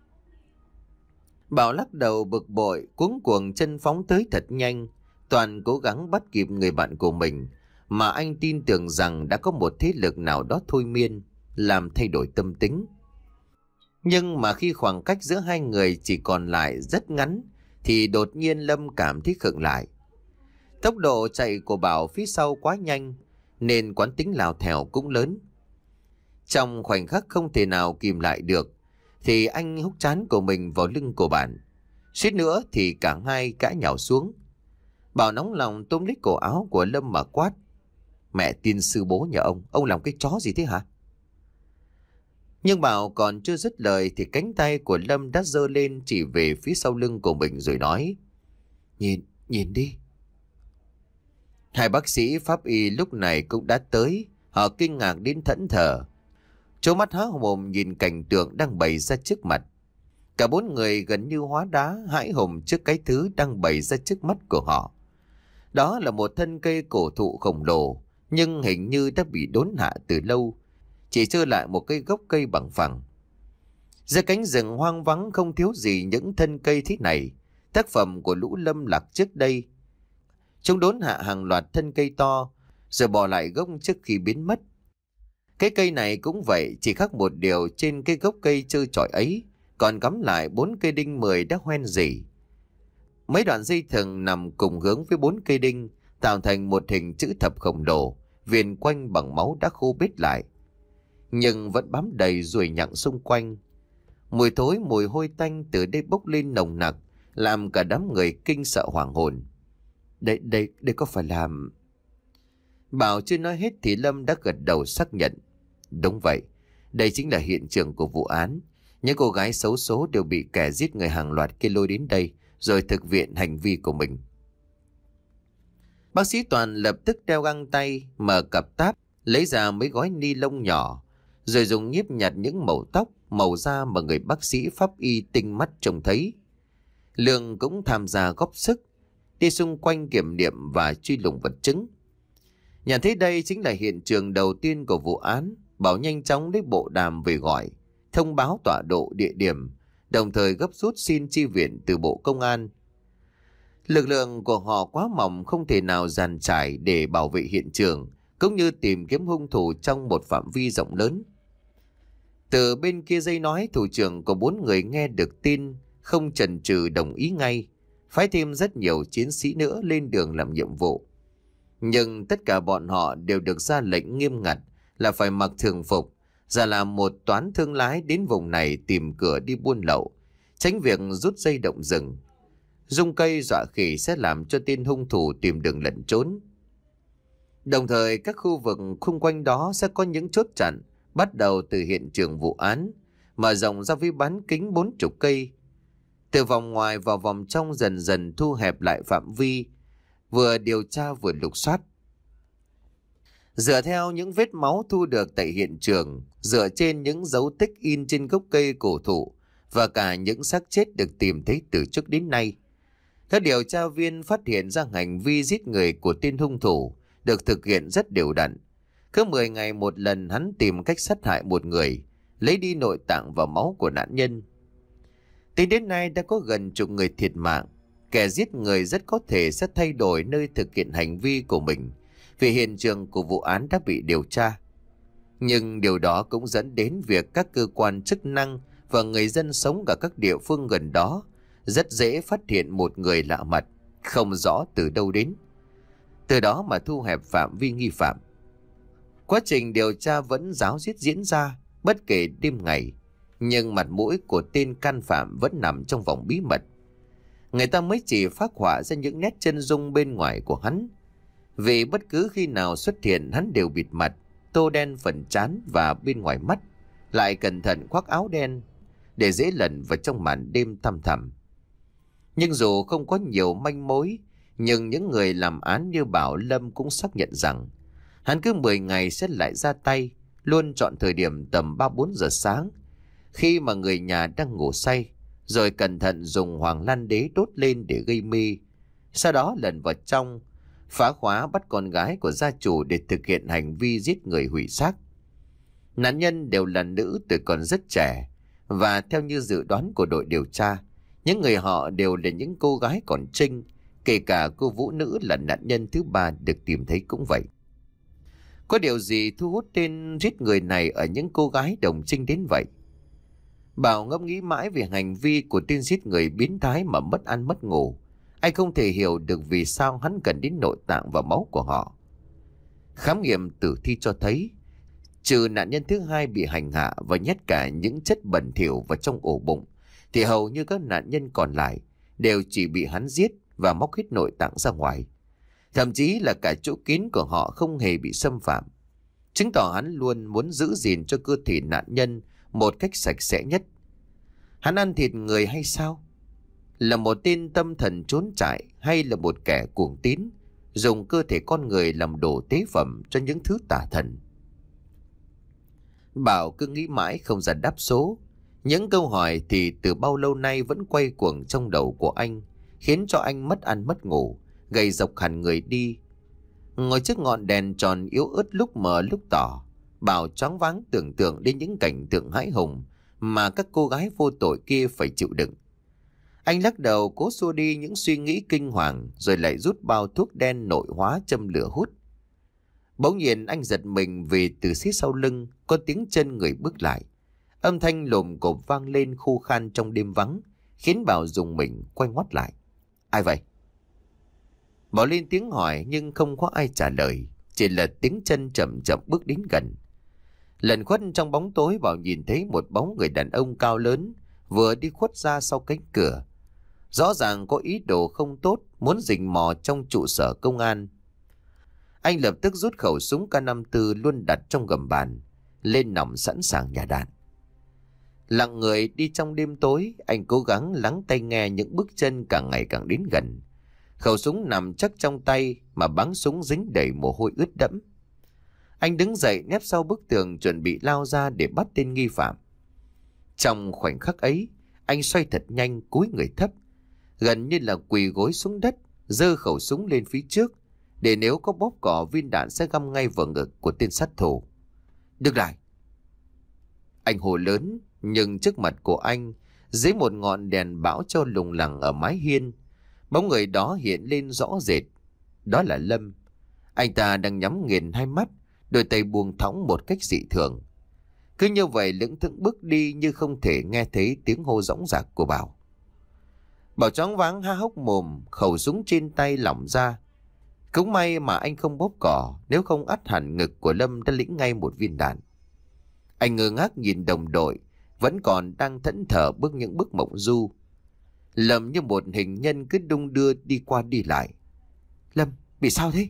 Bảo lắc đầu bực bội, cuống cuồng chân phóng tới thật nhanh. Toàn cố gắng bắt kịp người bạn của mình, mà anh tin tưởng rằng đã có một thế lực nào đó thôi miên, làm thay đổi tâm tính. Nhưng mà khi khoảng cách giữa hai người chỉ còn lại rất ngắn, thì đột nhiên Lâm cảm thấy khựng lại. Tốc độ chạy của Bảo phía sau quá nhanh, nên quán tính lào thèo cũng lớn. Trong khoảnh khắc không thể nào kìm lại được, thì anh húc trán của mình vào lưng của bạn. Suýt nữa thì cả hai cãi nhào xuống. Bảo nóng lòng tóm lấy cổ áo của Lâm mà quát. Mẹ tiên sư bố nhà ông, ông làm cái chó gì thế hả? Nhưng Bảo còn chưa dứt lời thì cánh tay của Lâm đã giơ lên chỉ về phía sau lưng của mình rồi nói. Nhìn, nhìn đi. Hai bác sĩ pháp y lúc này cũng đã tới. Họ kinh ngạc đến thẫn thờ, trố mắt há mồm nhìn cảnh tượng đang bày ra trước mặt. Cả bốn người gần như hóa đá, hãi hùng trước cái thứ đang bày ra trước mắt của họ. Đó là một thân cây cổ thụ khổng lồ, nhưng hình như đã bị đốn hạ từ lâu, chỉ trơ lại một cây gốc cây bằng phẳng. Giữa cánh rừng hoang vắng không thiếu gì những thân cây thế này, tác phẩm của lũ lâm lạc trước đây. Chúng đốn hạ hàng loạt thân cây to, rồi bỏ lại gốc trước khi biến mất. Cái cây này cũng vậy, chỉ khác một điều, trên cái gốc cây trơ trọi ấy còn cắm lại bốn cây đinh mười đã hoen rỉ. Mấy đoạn dây thừng nằm cùng hướng với bốn cây đinh, tạo thành một hình chữ thập khổng lồ, viền quanh bằng máu đã khô bết lại, nhưng vẫn bám đầy ruồi nhặng xung quanh. Mùi thối, mùi hôi tanh từ đây bốc lên nồng nặc, làm cả đám người kinh sợ hoảng hồn. Đây, đây, đây có phải là... Bảo chưa nói hết thì Lâm đã gật đầu xác nhận. Đúng vậy, đây chính là hiện trường của vụ án. Những cô gái xấu số đều bị kẻ giết người hàng loạt kia lôi đến đây, rồi thực hiện hành vi của mình. Bác sĩ Toàn lập tức đeo găng tay, mở cặp táp, lấy ra mấy gói ni lông nhỏ, rồi dùng nhíp nhặt những mẩu tóc, màu da mà người bác sĩ pháp y tinh mắt trông thấy. Lương cũng tham gia góp sức, đi xung quanh kiểm nghiệm và truy lùng vật chứng. Nhận thấy đây chính là hiện trường đầu tiên của vụ án, Bảo nhanh chóng lấy bộ đàm về gọi, thông báo tọa độ địa điểm, đồng thời gấp rút xin chi viện từ Bộ Công an. Lực lượng của họ quá mỏng, không thể nào dàn trải để bảo vệ hiện trường, cũng như tìm kiếm hung thủ trong một phạm vi rộng lớn. Từ bên kia dây nói, thủ trưởng của bốn người nghe được tin, không chần chừ đồng ý ngay, phái thêm rất nhiều chiến sĩ nữa lên đường làm nhiệm vụ. Nhưng tất cả bọn họ đều được ra lệnh nghiêm ngặt là phải mặc thường phục, giả làm một toán thương lái đến vùng này tìm cửa đi buôn lậu, tránh việc rút dây động rừng. Dung cây dọa khỉ sẽ làm cho tên hung thủ tìm đường lẩn trốn. Đồng thời các khu vực xung quanh đó sẽ có những chốt chặn, bắt đầu từ hiện trường vụ án, mở rộng ra với bán kính bốn chục cây. Từ vòng ngoài vào vòng trong dần dần thu hẹp lại phạm vi, vừa điều tra vừa lục soát. Dựa theo những vết máu thu được tại hiện trường, dựa trên những dấu tích in trên gốc cây cổ thụ và cả những xác chết được tìm thấy từ trước đến nay, các điều tra viên phát hiện ra hành vi giết người của tên hung thủ được thực hiện rất đều đặn. Cứ mười ngày một lần hắn tìm cách sát hại một người, lấy đi nội tạng và máu của nạn nhân. Tính đến nay đã có gần chục người thiệt mạng. Kẻ giết người rất có thể sẽ thay đổi nơi thực hiện hành vi của mình, vì hiện trường của vụ án đã bị điều tra. Nhưng điều đó cũng dẫn đến việc các cơ quan chức năng và người dân sống ở các địa phương gần đó rất dễ phát hiện một người lạ mặt, không rõ từ đâu đến, từ đó mà thu hẹp phạm vi nghi phạm. Quá trình điều tra vẫn ráo riết diễn ra bất kể đêm ngày, nhưng mặt mũi của tên can phạm vẫn nằm trong vòng bí mật. Người ta mới chỉ phác họa ra những nét chân dung bên ngoài của hắn, vì bất cứ khi nào xuất hiện hắn đều bịt mặt, tô đen phần trán và bên ngoài mắt, lại cẩn thận khoác áo đen để dễ lẩn vào trong màn đêm thăm thẳm. Nhưng dù không có nhiều manh mối, nhưng những người làm án như Bảo, Lâm cũng xác nhận rằng hắn cứ mười ngày sẽ lại ra tay, luôn chọn thời điểm tầm ba bốn giờ sáng, khi mà người nhà đang ngủ say, rồi cẩn thận dùng hoàng lan đế đốt lên để gây mê. Sau đó lần vào trong, phá khóa bắt con gái của gia chủ để thực hiện hành vi giết người hủy xác. Nạn nhân đều là nữ tuổi còn rất trẻ, và theo như dự đoán của đội điều tra, những người họ đều là những cô gái còn trinh, kể cả cô vũ nữ là nạn nhân thứ ba được tìm thấy cũng vậy. Có điều gì thu hút tên giết người này ở những cô gái đồng trinh đến vậy? Bảo ngẫm nghĩ mãi về hành vi của tên giết người biến thái mà mất ăn mất ngủ. Anh không thể hiểu được vì sao hắn cần đến nội tạng và máu của họ. Khám nghiệm tử thi cho thấy, trừ nạn nhân thứ hai bị hành hạ và nhét cả những chất bẩn thỉu vào trong ổ bụng, thì hầu như các nạn nhân còn lại đều chỉ bị hắn giết và móc hết nội tạng ra ngoài. Thậm chí là cả chỗ kín của họ không hề bị xâm phạm, chứng tỏ hắn luôn muốn giữ gìn cho cơ thể nạn nhân một cách sạch sẽ nhất. Hắn ăn thịt người hay sao? Là một tên tâm thần trốn trại, hay là một kẻ cuồng tín, dùng cơ thể con người làm đồ tế phẩm cho những thứ tà thần? Bảo cứ nghĩ mãi không ra đáp số. Những câu hỏi thì từ bao lâu nay vẫn quay cuồng trong đầu của anh, khiến cho anh mất ăn mất ngủ, gầy dọc hẳn người đi. Ngồi trước ngọn đèn tròn yếu ớt lúc mờ lúc tỏ, Bảo choáng váng tưởng tượng đến những cảnh tượng hãi hùng mà các cô gái vô tội kia phải chịu đựng. Anh lắc đầu cố xua đi những suy nghĩ kinh hoàng rồi lại rút bao thuốc đen nội hóa châm lửa hút. Bỗng nhiên anh giật mình vì từ phía sau lưng có tiếng chân người bước lại. Âm thanh lồm cộp vang lên khô khan trong đêm vắng, khiến Bảo rùng mình quay ngoắt lại. Ai vậy? Bảo lên tiếng hỏi nhưng không có ai trả lời, chỉ là tiếng chân chậm chậm bước đến gần. Lần khuất trong bóng tối, Bảo nhìn thấy một bóng người đàn ông cao lớn vừa đi khuất ra sau cánh cửa. Rõ ràng có ý đồ không tốt, muốn rình mò trong trụ sở công an. Anh lập tức rút khẩu súng K năm mươi tư luôn đặt trong gầm bàn lên nòng sẵn sàng nhả đạn. Lặng người đi trong đêm tối, anh cố gắng lắng tai nghe những bước chân càng ngày càng đến gần. Khẩu súng nằm chắc trong tay mà báng súng dính đầy mồ hôi ướt đẫm. Anh đứng dậy nép sau bức tường chuẩn bị lao ra để bắt tên nghi phạm. Trong khoảnh khắc ấy, anh xoay thật nhanh, cúi người thấp, gần như là quỳ gối xuống đất, giơ khẩu súng lên phía trước, để nếu có bóp cò viên đạn sẽ găm ngay vào ngực của tên sát thủ. Đứng lại! Anh hô lớn, nhưng trước mặt của anh, dưới một ngọn đèn bão treo lủng lẳng ở mái hiên, bóng người đó hiện lên rõ rệt. Đó là Lâm. Anh ta đang nhắm nghiền hai mắt, đôi tay buông thõng một cách dị thường. Cứ như vậy lững thững bước đi như không thể nghe thấy tiếng hô dõng dạc của Bảo. Bảo choáng váng há hốc mồm, khẩu súng trên tay lỏng ra. Cũng may mà anh không bóp cò, nếu không ắt hẳn ngực của Lâm đã lĩnh ngay một viên đạn. Anh ngơ ngác nhìn đồng đội, vẫn còn đang thẫn thờ bước những bước mộng du. Lâm như một hình nhân cứ đung đưa đi qua đi lại. Lâm, bị sao thế?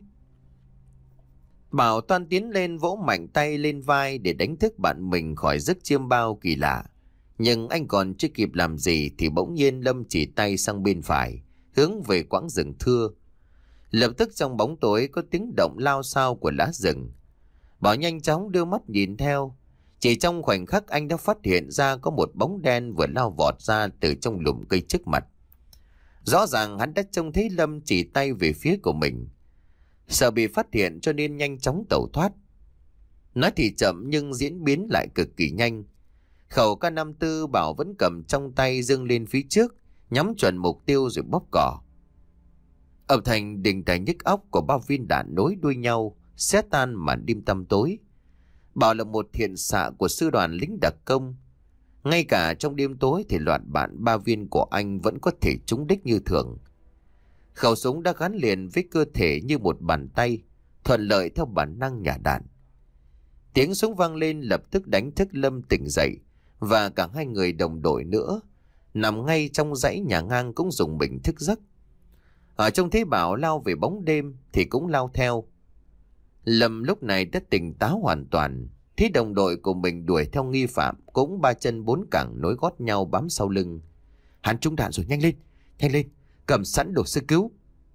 Bảo toan tiến lên vỗ mạnh tay lên vai để đánh thức bạn mình khỏi giấc chiêm bao kỳ lạ. Nhưng anh còn chưa kịp làm gì thì bỗng nhiên Lâm chỉ tay sang bên phải, hướng về quãng rừng thưa. Lập tức trong bóng tối có tiếng động lao xao của lá rừng. Bảo nhanh chóng đưa mắt nhìn theo. Chỉ trong khoảnh khắc anh đã phát hiện ra có một bóng đen vừa lao vọt ra từ trong lùm cây trước mặt. Rõ ràng hắn đã trông thấy Lâm chỉ tay về phía của mình. Sợ bị phát hiện cho nên nhanh chóng tẩu thoát. Nói thì chậm nhưng diễn biến lại cực kỳ nhanh. Khẩu K năm mươi tư Bảo vẫn cầm trong tay dâng lên phía trước, nhắm chuẩn mục tiêu rồi bóp cò. Âm thanh đình tài nhức óc của bao viên đạn nối đuôi nhau, xé tan màn đêm tăm tối. Bảo là một thiện xạ của sư đoàn lính đặc công. Ngay cả trong đêm tối thì loạt bạn ba viên của anh vẫn có thể trúng đích như thường. Khẩu súng đã gắn liền với cơ thể như một bàn tay, thuận lợi theo bản năng nhả đạn. Tiếng súng vang lên lập tức đánh thức Lâm tỉnh dậy, và cả hai người đồng đội nữa nằm ngay trong dãy nhà ngang cũng dùng mình thức giấc. Ở trong thấy Bảo lao về bóng đêm thì cũng lao theo. Lâm lúc này đã tỉnh táo hoàn toàn, thấy đồng đội của mình đuổi theo nghi phạm cũng ba chân bốn cẳng nối gót nhau bám sau lưng. Hắn trúng đạn rồi, nhanh lên, nhanh lên, cầm sẵn đồ sơ cứu.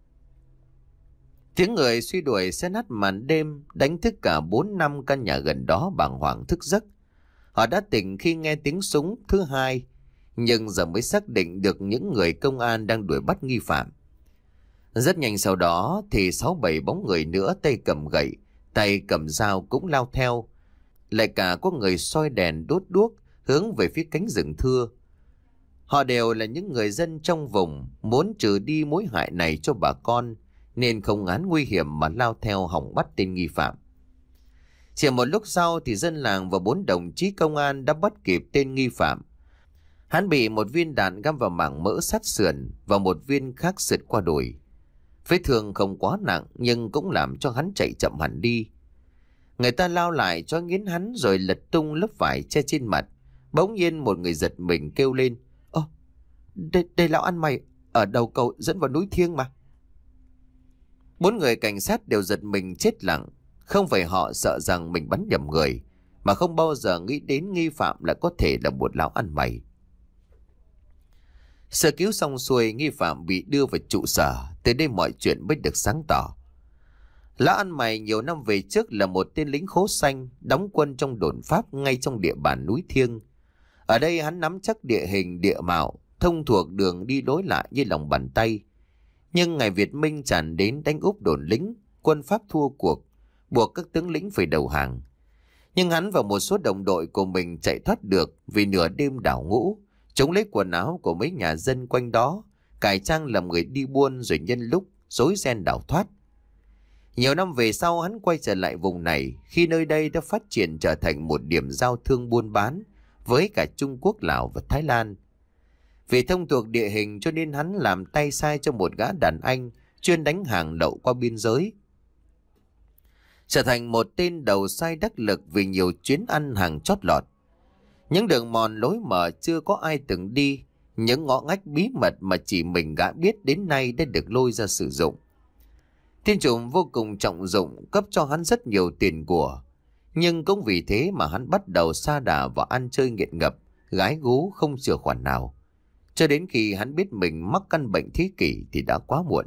Tiếng người suy đuổi xé nát màn đêm, đánh thức cả bốn năm căn nhà gần đó bàng hoàng thức giấc. Họ đã tỉnh khi nghe tiếng súng thứ hai, nhưng giờ mới xác định được những người công an đang đuổi bắt nghi phạm. Rất nhanh sau đó thì sáu bảy bóng người nữa tay cầm gậy, tay cầm dao cũng lao theo. Lại cả có người soi đèn đốt đuốc hướng về phía cánh rừng thưa. Họ đều là những người dân trong vùng, muốn trừ đi mối hại này cho bà con, nên không ngán nguy hiểm mà lao theo hòng bắt tên nghi phạm. Chỉ một lúc sau thì dân làng và bốn đồng chí công an đã bắt kịp tên nghi phạm. Hắn bị một viên đạn găm vào mảng mỡ sát sườn và một viên khác sượt qua đùi. Vết thương không quá nặng nhưng cũng làm cho hắn chạy chậm hẳn đi. Người ta lao lại cho nghiến hắn rồi lật tung lớp vải che trên mặt. Bỗng nhiên một người giật mình kêu lên: Ơ, đây, đây lão ăn mày ở đầu cầu dẫn vào núi Thiêng mà. Bốn người cảnh sát đều giật mình chết lặng. Không phải họ sợ rằng mình bắn nhầm người, mà không bao giờ nghĩ đến nghi phạm lại có thể là một lão ăn mày. Sơ cứu xong xuôi, nghi phạm bị đưa vào trụ sở. Tới đây mọi chuyện mới được sáng tỏ. Lão ăn mày nhiều năm về trước là một tên lính khố xanh đóng quân trong đồn Pháp ngay trong địa bàn núi Thiêng. Ở đây hắn nắm chắc địa hình địa mạo, thông thuộc đường đi lối lại như lòng bàn tay. Nhưng ngày Việt Minh tràn đến đánh úp đồn lính, quân Pháp thua cuộc, buộc các tướng lĩnh phải đầu hàng. Nhưng hắn và một số đồng đội của mình chạy thoát được vì nửa đêm đảo ngũ, Chúng lấy quần áo của mấy nhà dân quanh đó, cải trang làm người đi buôn rồi nhân lúc rối ren đào thoát. Nhiều năm về sau hắn quay trở lại vùng này khi nơi đây đã phát triển trở thành một điểm giao thương buôn bán với cả Trung Quốc, Lào và Thái Lan. Vì thông thuộc địa hình cho nên hắn làm tay sai cho một gã đàn anh chuyên đánh hàng lậu qua biên giới. Trở thành một tên đầu sai đắc lực vì nhiều chuyến ăn hàng chót lọt. Những đường mòn lối mở chưa có ai từng đi, những ngõ ngách bí mật mà chỉ mình gã biết đến nay đã được lôi ra sử dụng. Thiên trùng vô cùng trọng dụng, cấp cho hắn rất nhiều tiền của. Nhưng cũng vì thế mà hắn bắt đầu sa đà vào ăn chơi nghiện ngập, gái gú không chừa khoản nào. Cho đến khi hắn biết mình mắc căn bệnh thế kỷ thì đã quá muộn.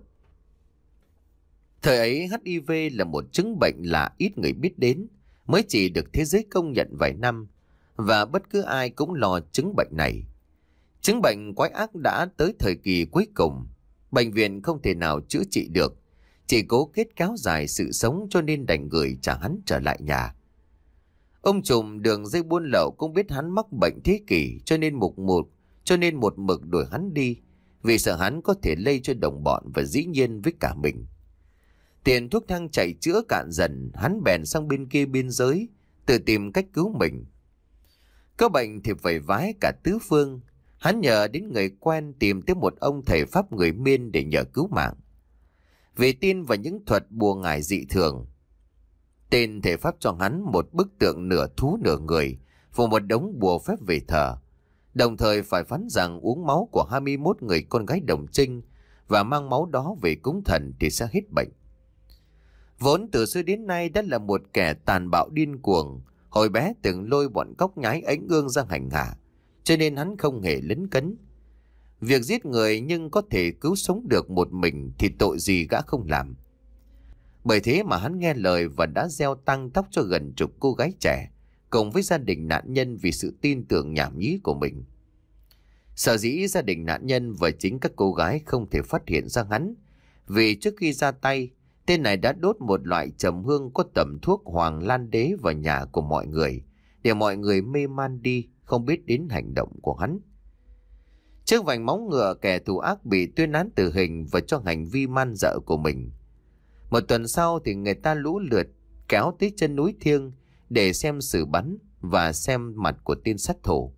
Thời ấy hát i vê là một chứng bệnh lạ ít người biết đến, mới chỉ được thế giới công nhận vài năm, và bất cứ ai cũng lo chứng bệnh này. Chứng bệnh quái ác đã tới thời kỳ cuối cùng, bệnh viện không thể nào chữa trị được, chỉ cố kết kéo dài sự sống cho nên đành gửi trả hắn trở lại nhà. Ông trùm đường dây buôn lậu cũng biết hắn mắc bệnh thế kỷ cho nên mục một cho nên một mực đuổi hắn đi, vì sợ hắn có thể lây cho đồng bọn và dĩ nhiên với cả mình. Tiền thuốc thang chạy chữa cạn dần, hắn bèn sang bên kia biên giới, tự tìm cách cứu mình. Có bệnh thì phải vái cả tứ phương, hắn nhờ đến người quen tìm tới một ông thầy pháp người Miên để nhờ cứu mạng. Vì tin vào những thuật bùa ngải dị thường, tên thầy pháp cho hắn một bức tượng nửa thú nửa người và một đống bùa phép về thờ, đồng thời phải phán rằng uống máu của hai mươi mốt người con gái đồng trinh và mang máu đó về cúng thần thì sẽ hết bệnh. Vốn từ xưa đến nay đã là một kẻ tàn bạo điên cuồng, hồi bé từng lôi bọn cóc nhái ánh ương ra hành hạ, cho nên hắn không hề lấn cấn. Việc giết người nhưng có thể cứu sống được một mình thì tội gì gã không làm. Bởi thế mà hắn nghe lời và đã gieo tăng tóc cho gần chục cô gái trẻ, cùng với gia đình nạn nhân vì sự tin tưởng nhảm nhí của mình. Sở dĩ gia đình nạn nhân và chính các cô gái không thể phát hiện ra hắn, vì trước khi ra tay, tên này đã đốt một loại trầm hương có tẩm thuốc Hoàng Lan Đế vào nhà của mọi người, để mọi người mê man đi, không biết đến hành động của hắn. Trước vành móng ngựa, kẻ thù ác bị tuyên án tử hình và cho hành vi man dợ của mình. Một tuần sau thì người ta lũ lượt kéo tới chân núi Thiêng để xem xử bắn và xem mặt của tên sát thủ.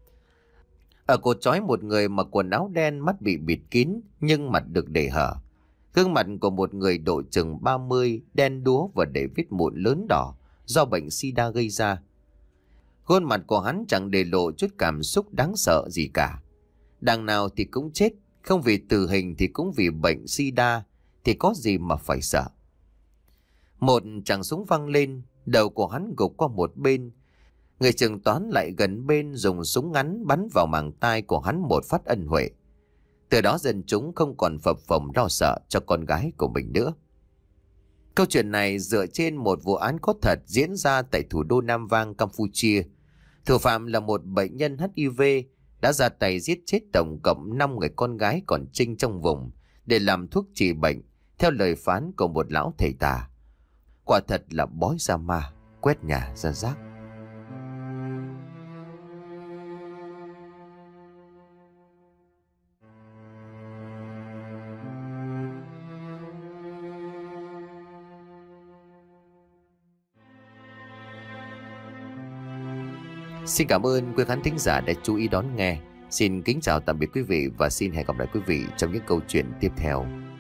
Ở cột trói một người mặc quần áo đen, mắt bị bịt kín nhưng mặt được để hở. Gương mặt của một người độ chừng ba mươi, đen đúa và để vết mụn lớn đỏ do bệnh sida gây ra. Khuôn mặt của hắn chẳng để lộ chút cảm xúc đáng sợ gì cả. Đằng nào thì cũng chết, không vì tử hình thì cũng vì bệnh sida, thì có gì mà phải sợ. Một tràng súng văng lên, đầu của hắn gục qua một bên. Người chừng toán lại gần bên dùng súng ngắn bắn vào màng tai của hắn một phát ân huệ. Từ đó dân chúng không còn phập phồng lo sợ cho con gái của mình nữa. Câu chuyện này dựa trên một vụ án có thật diễn ra tại thủ đô Nam Vang, Campuchia. Thủ phạm là một bệnh nhân hát i vê đã ra tay giết chết tổng cộng năm người con gái còn trinh trong vùng để làm thuốc trị bệnh, theo lời phán của một lão thầy tà. Quả thật là bói ra ma, quét nhà ra rác. Xin cảm ơn quý khán thính giả đã chú ý đón nghe. Xin kính chào tạm biệt quý vị và xin hẹn gặp lại quý vị trong những câu chuyện tiếp theo.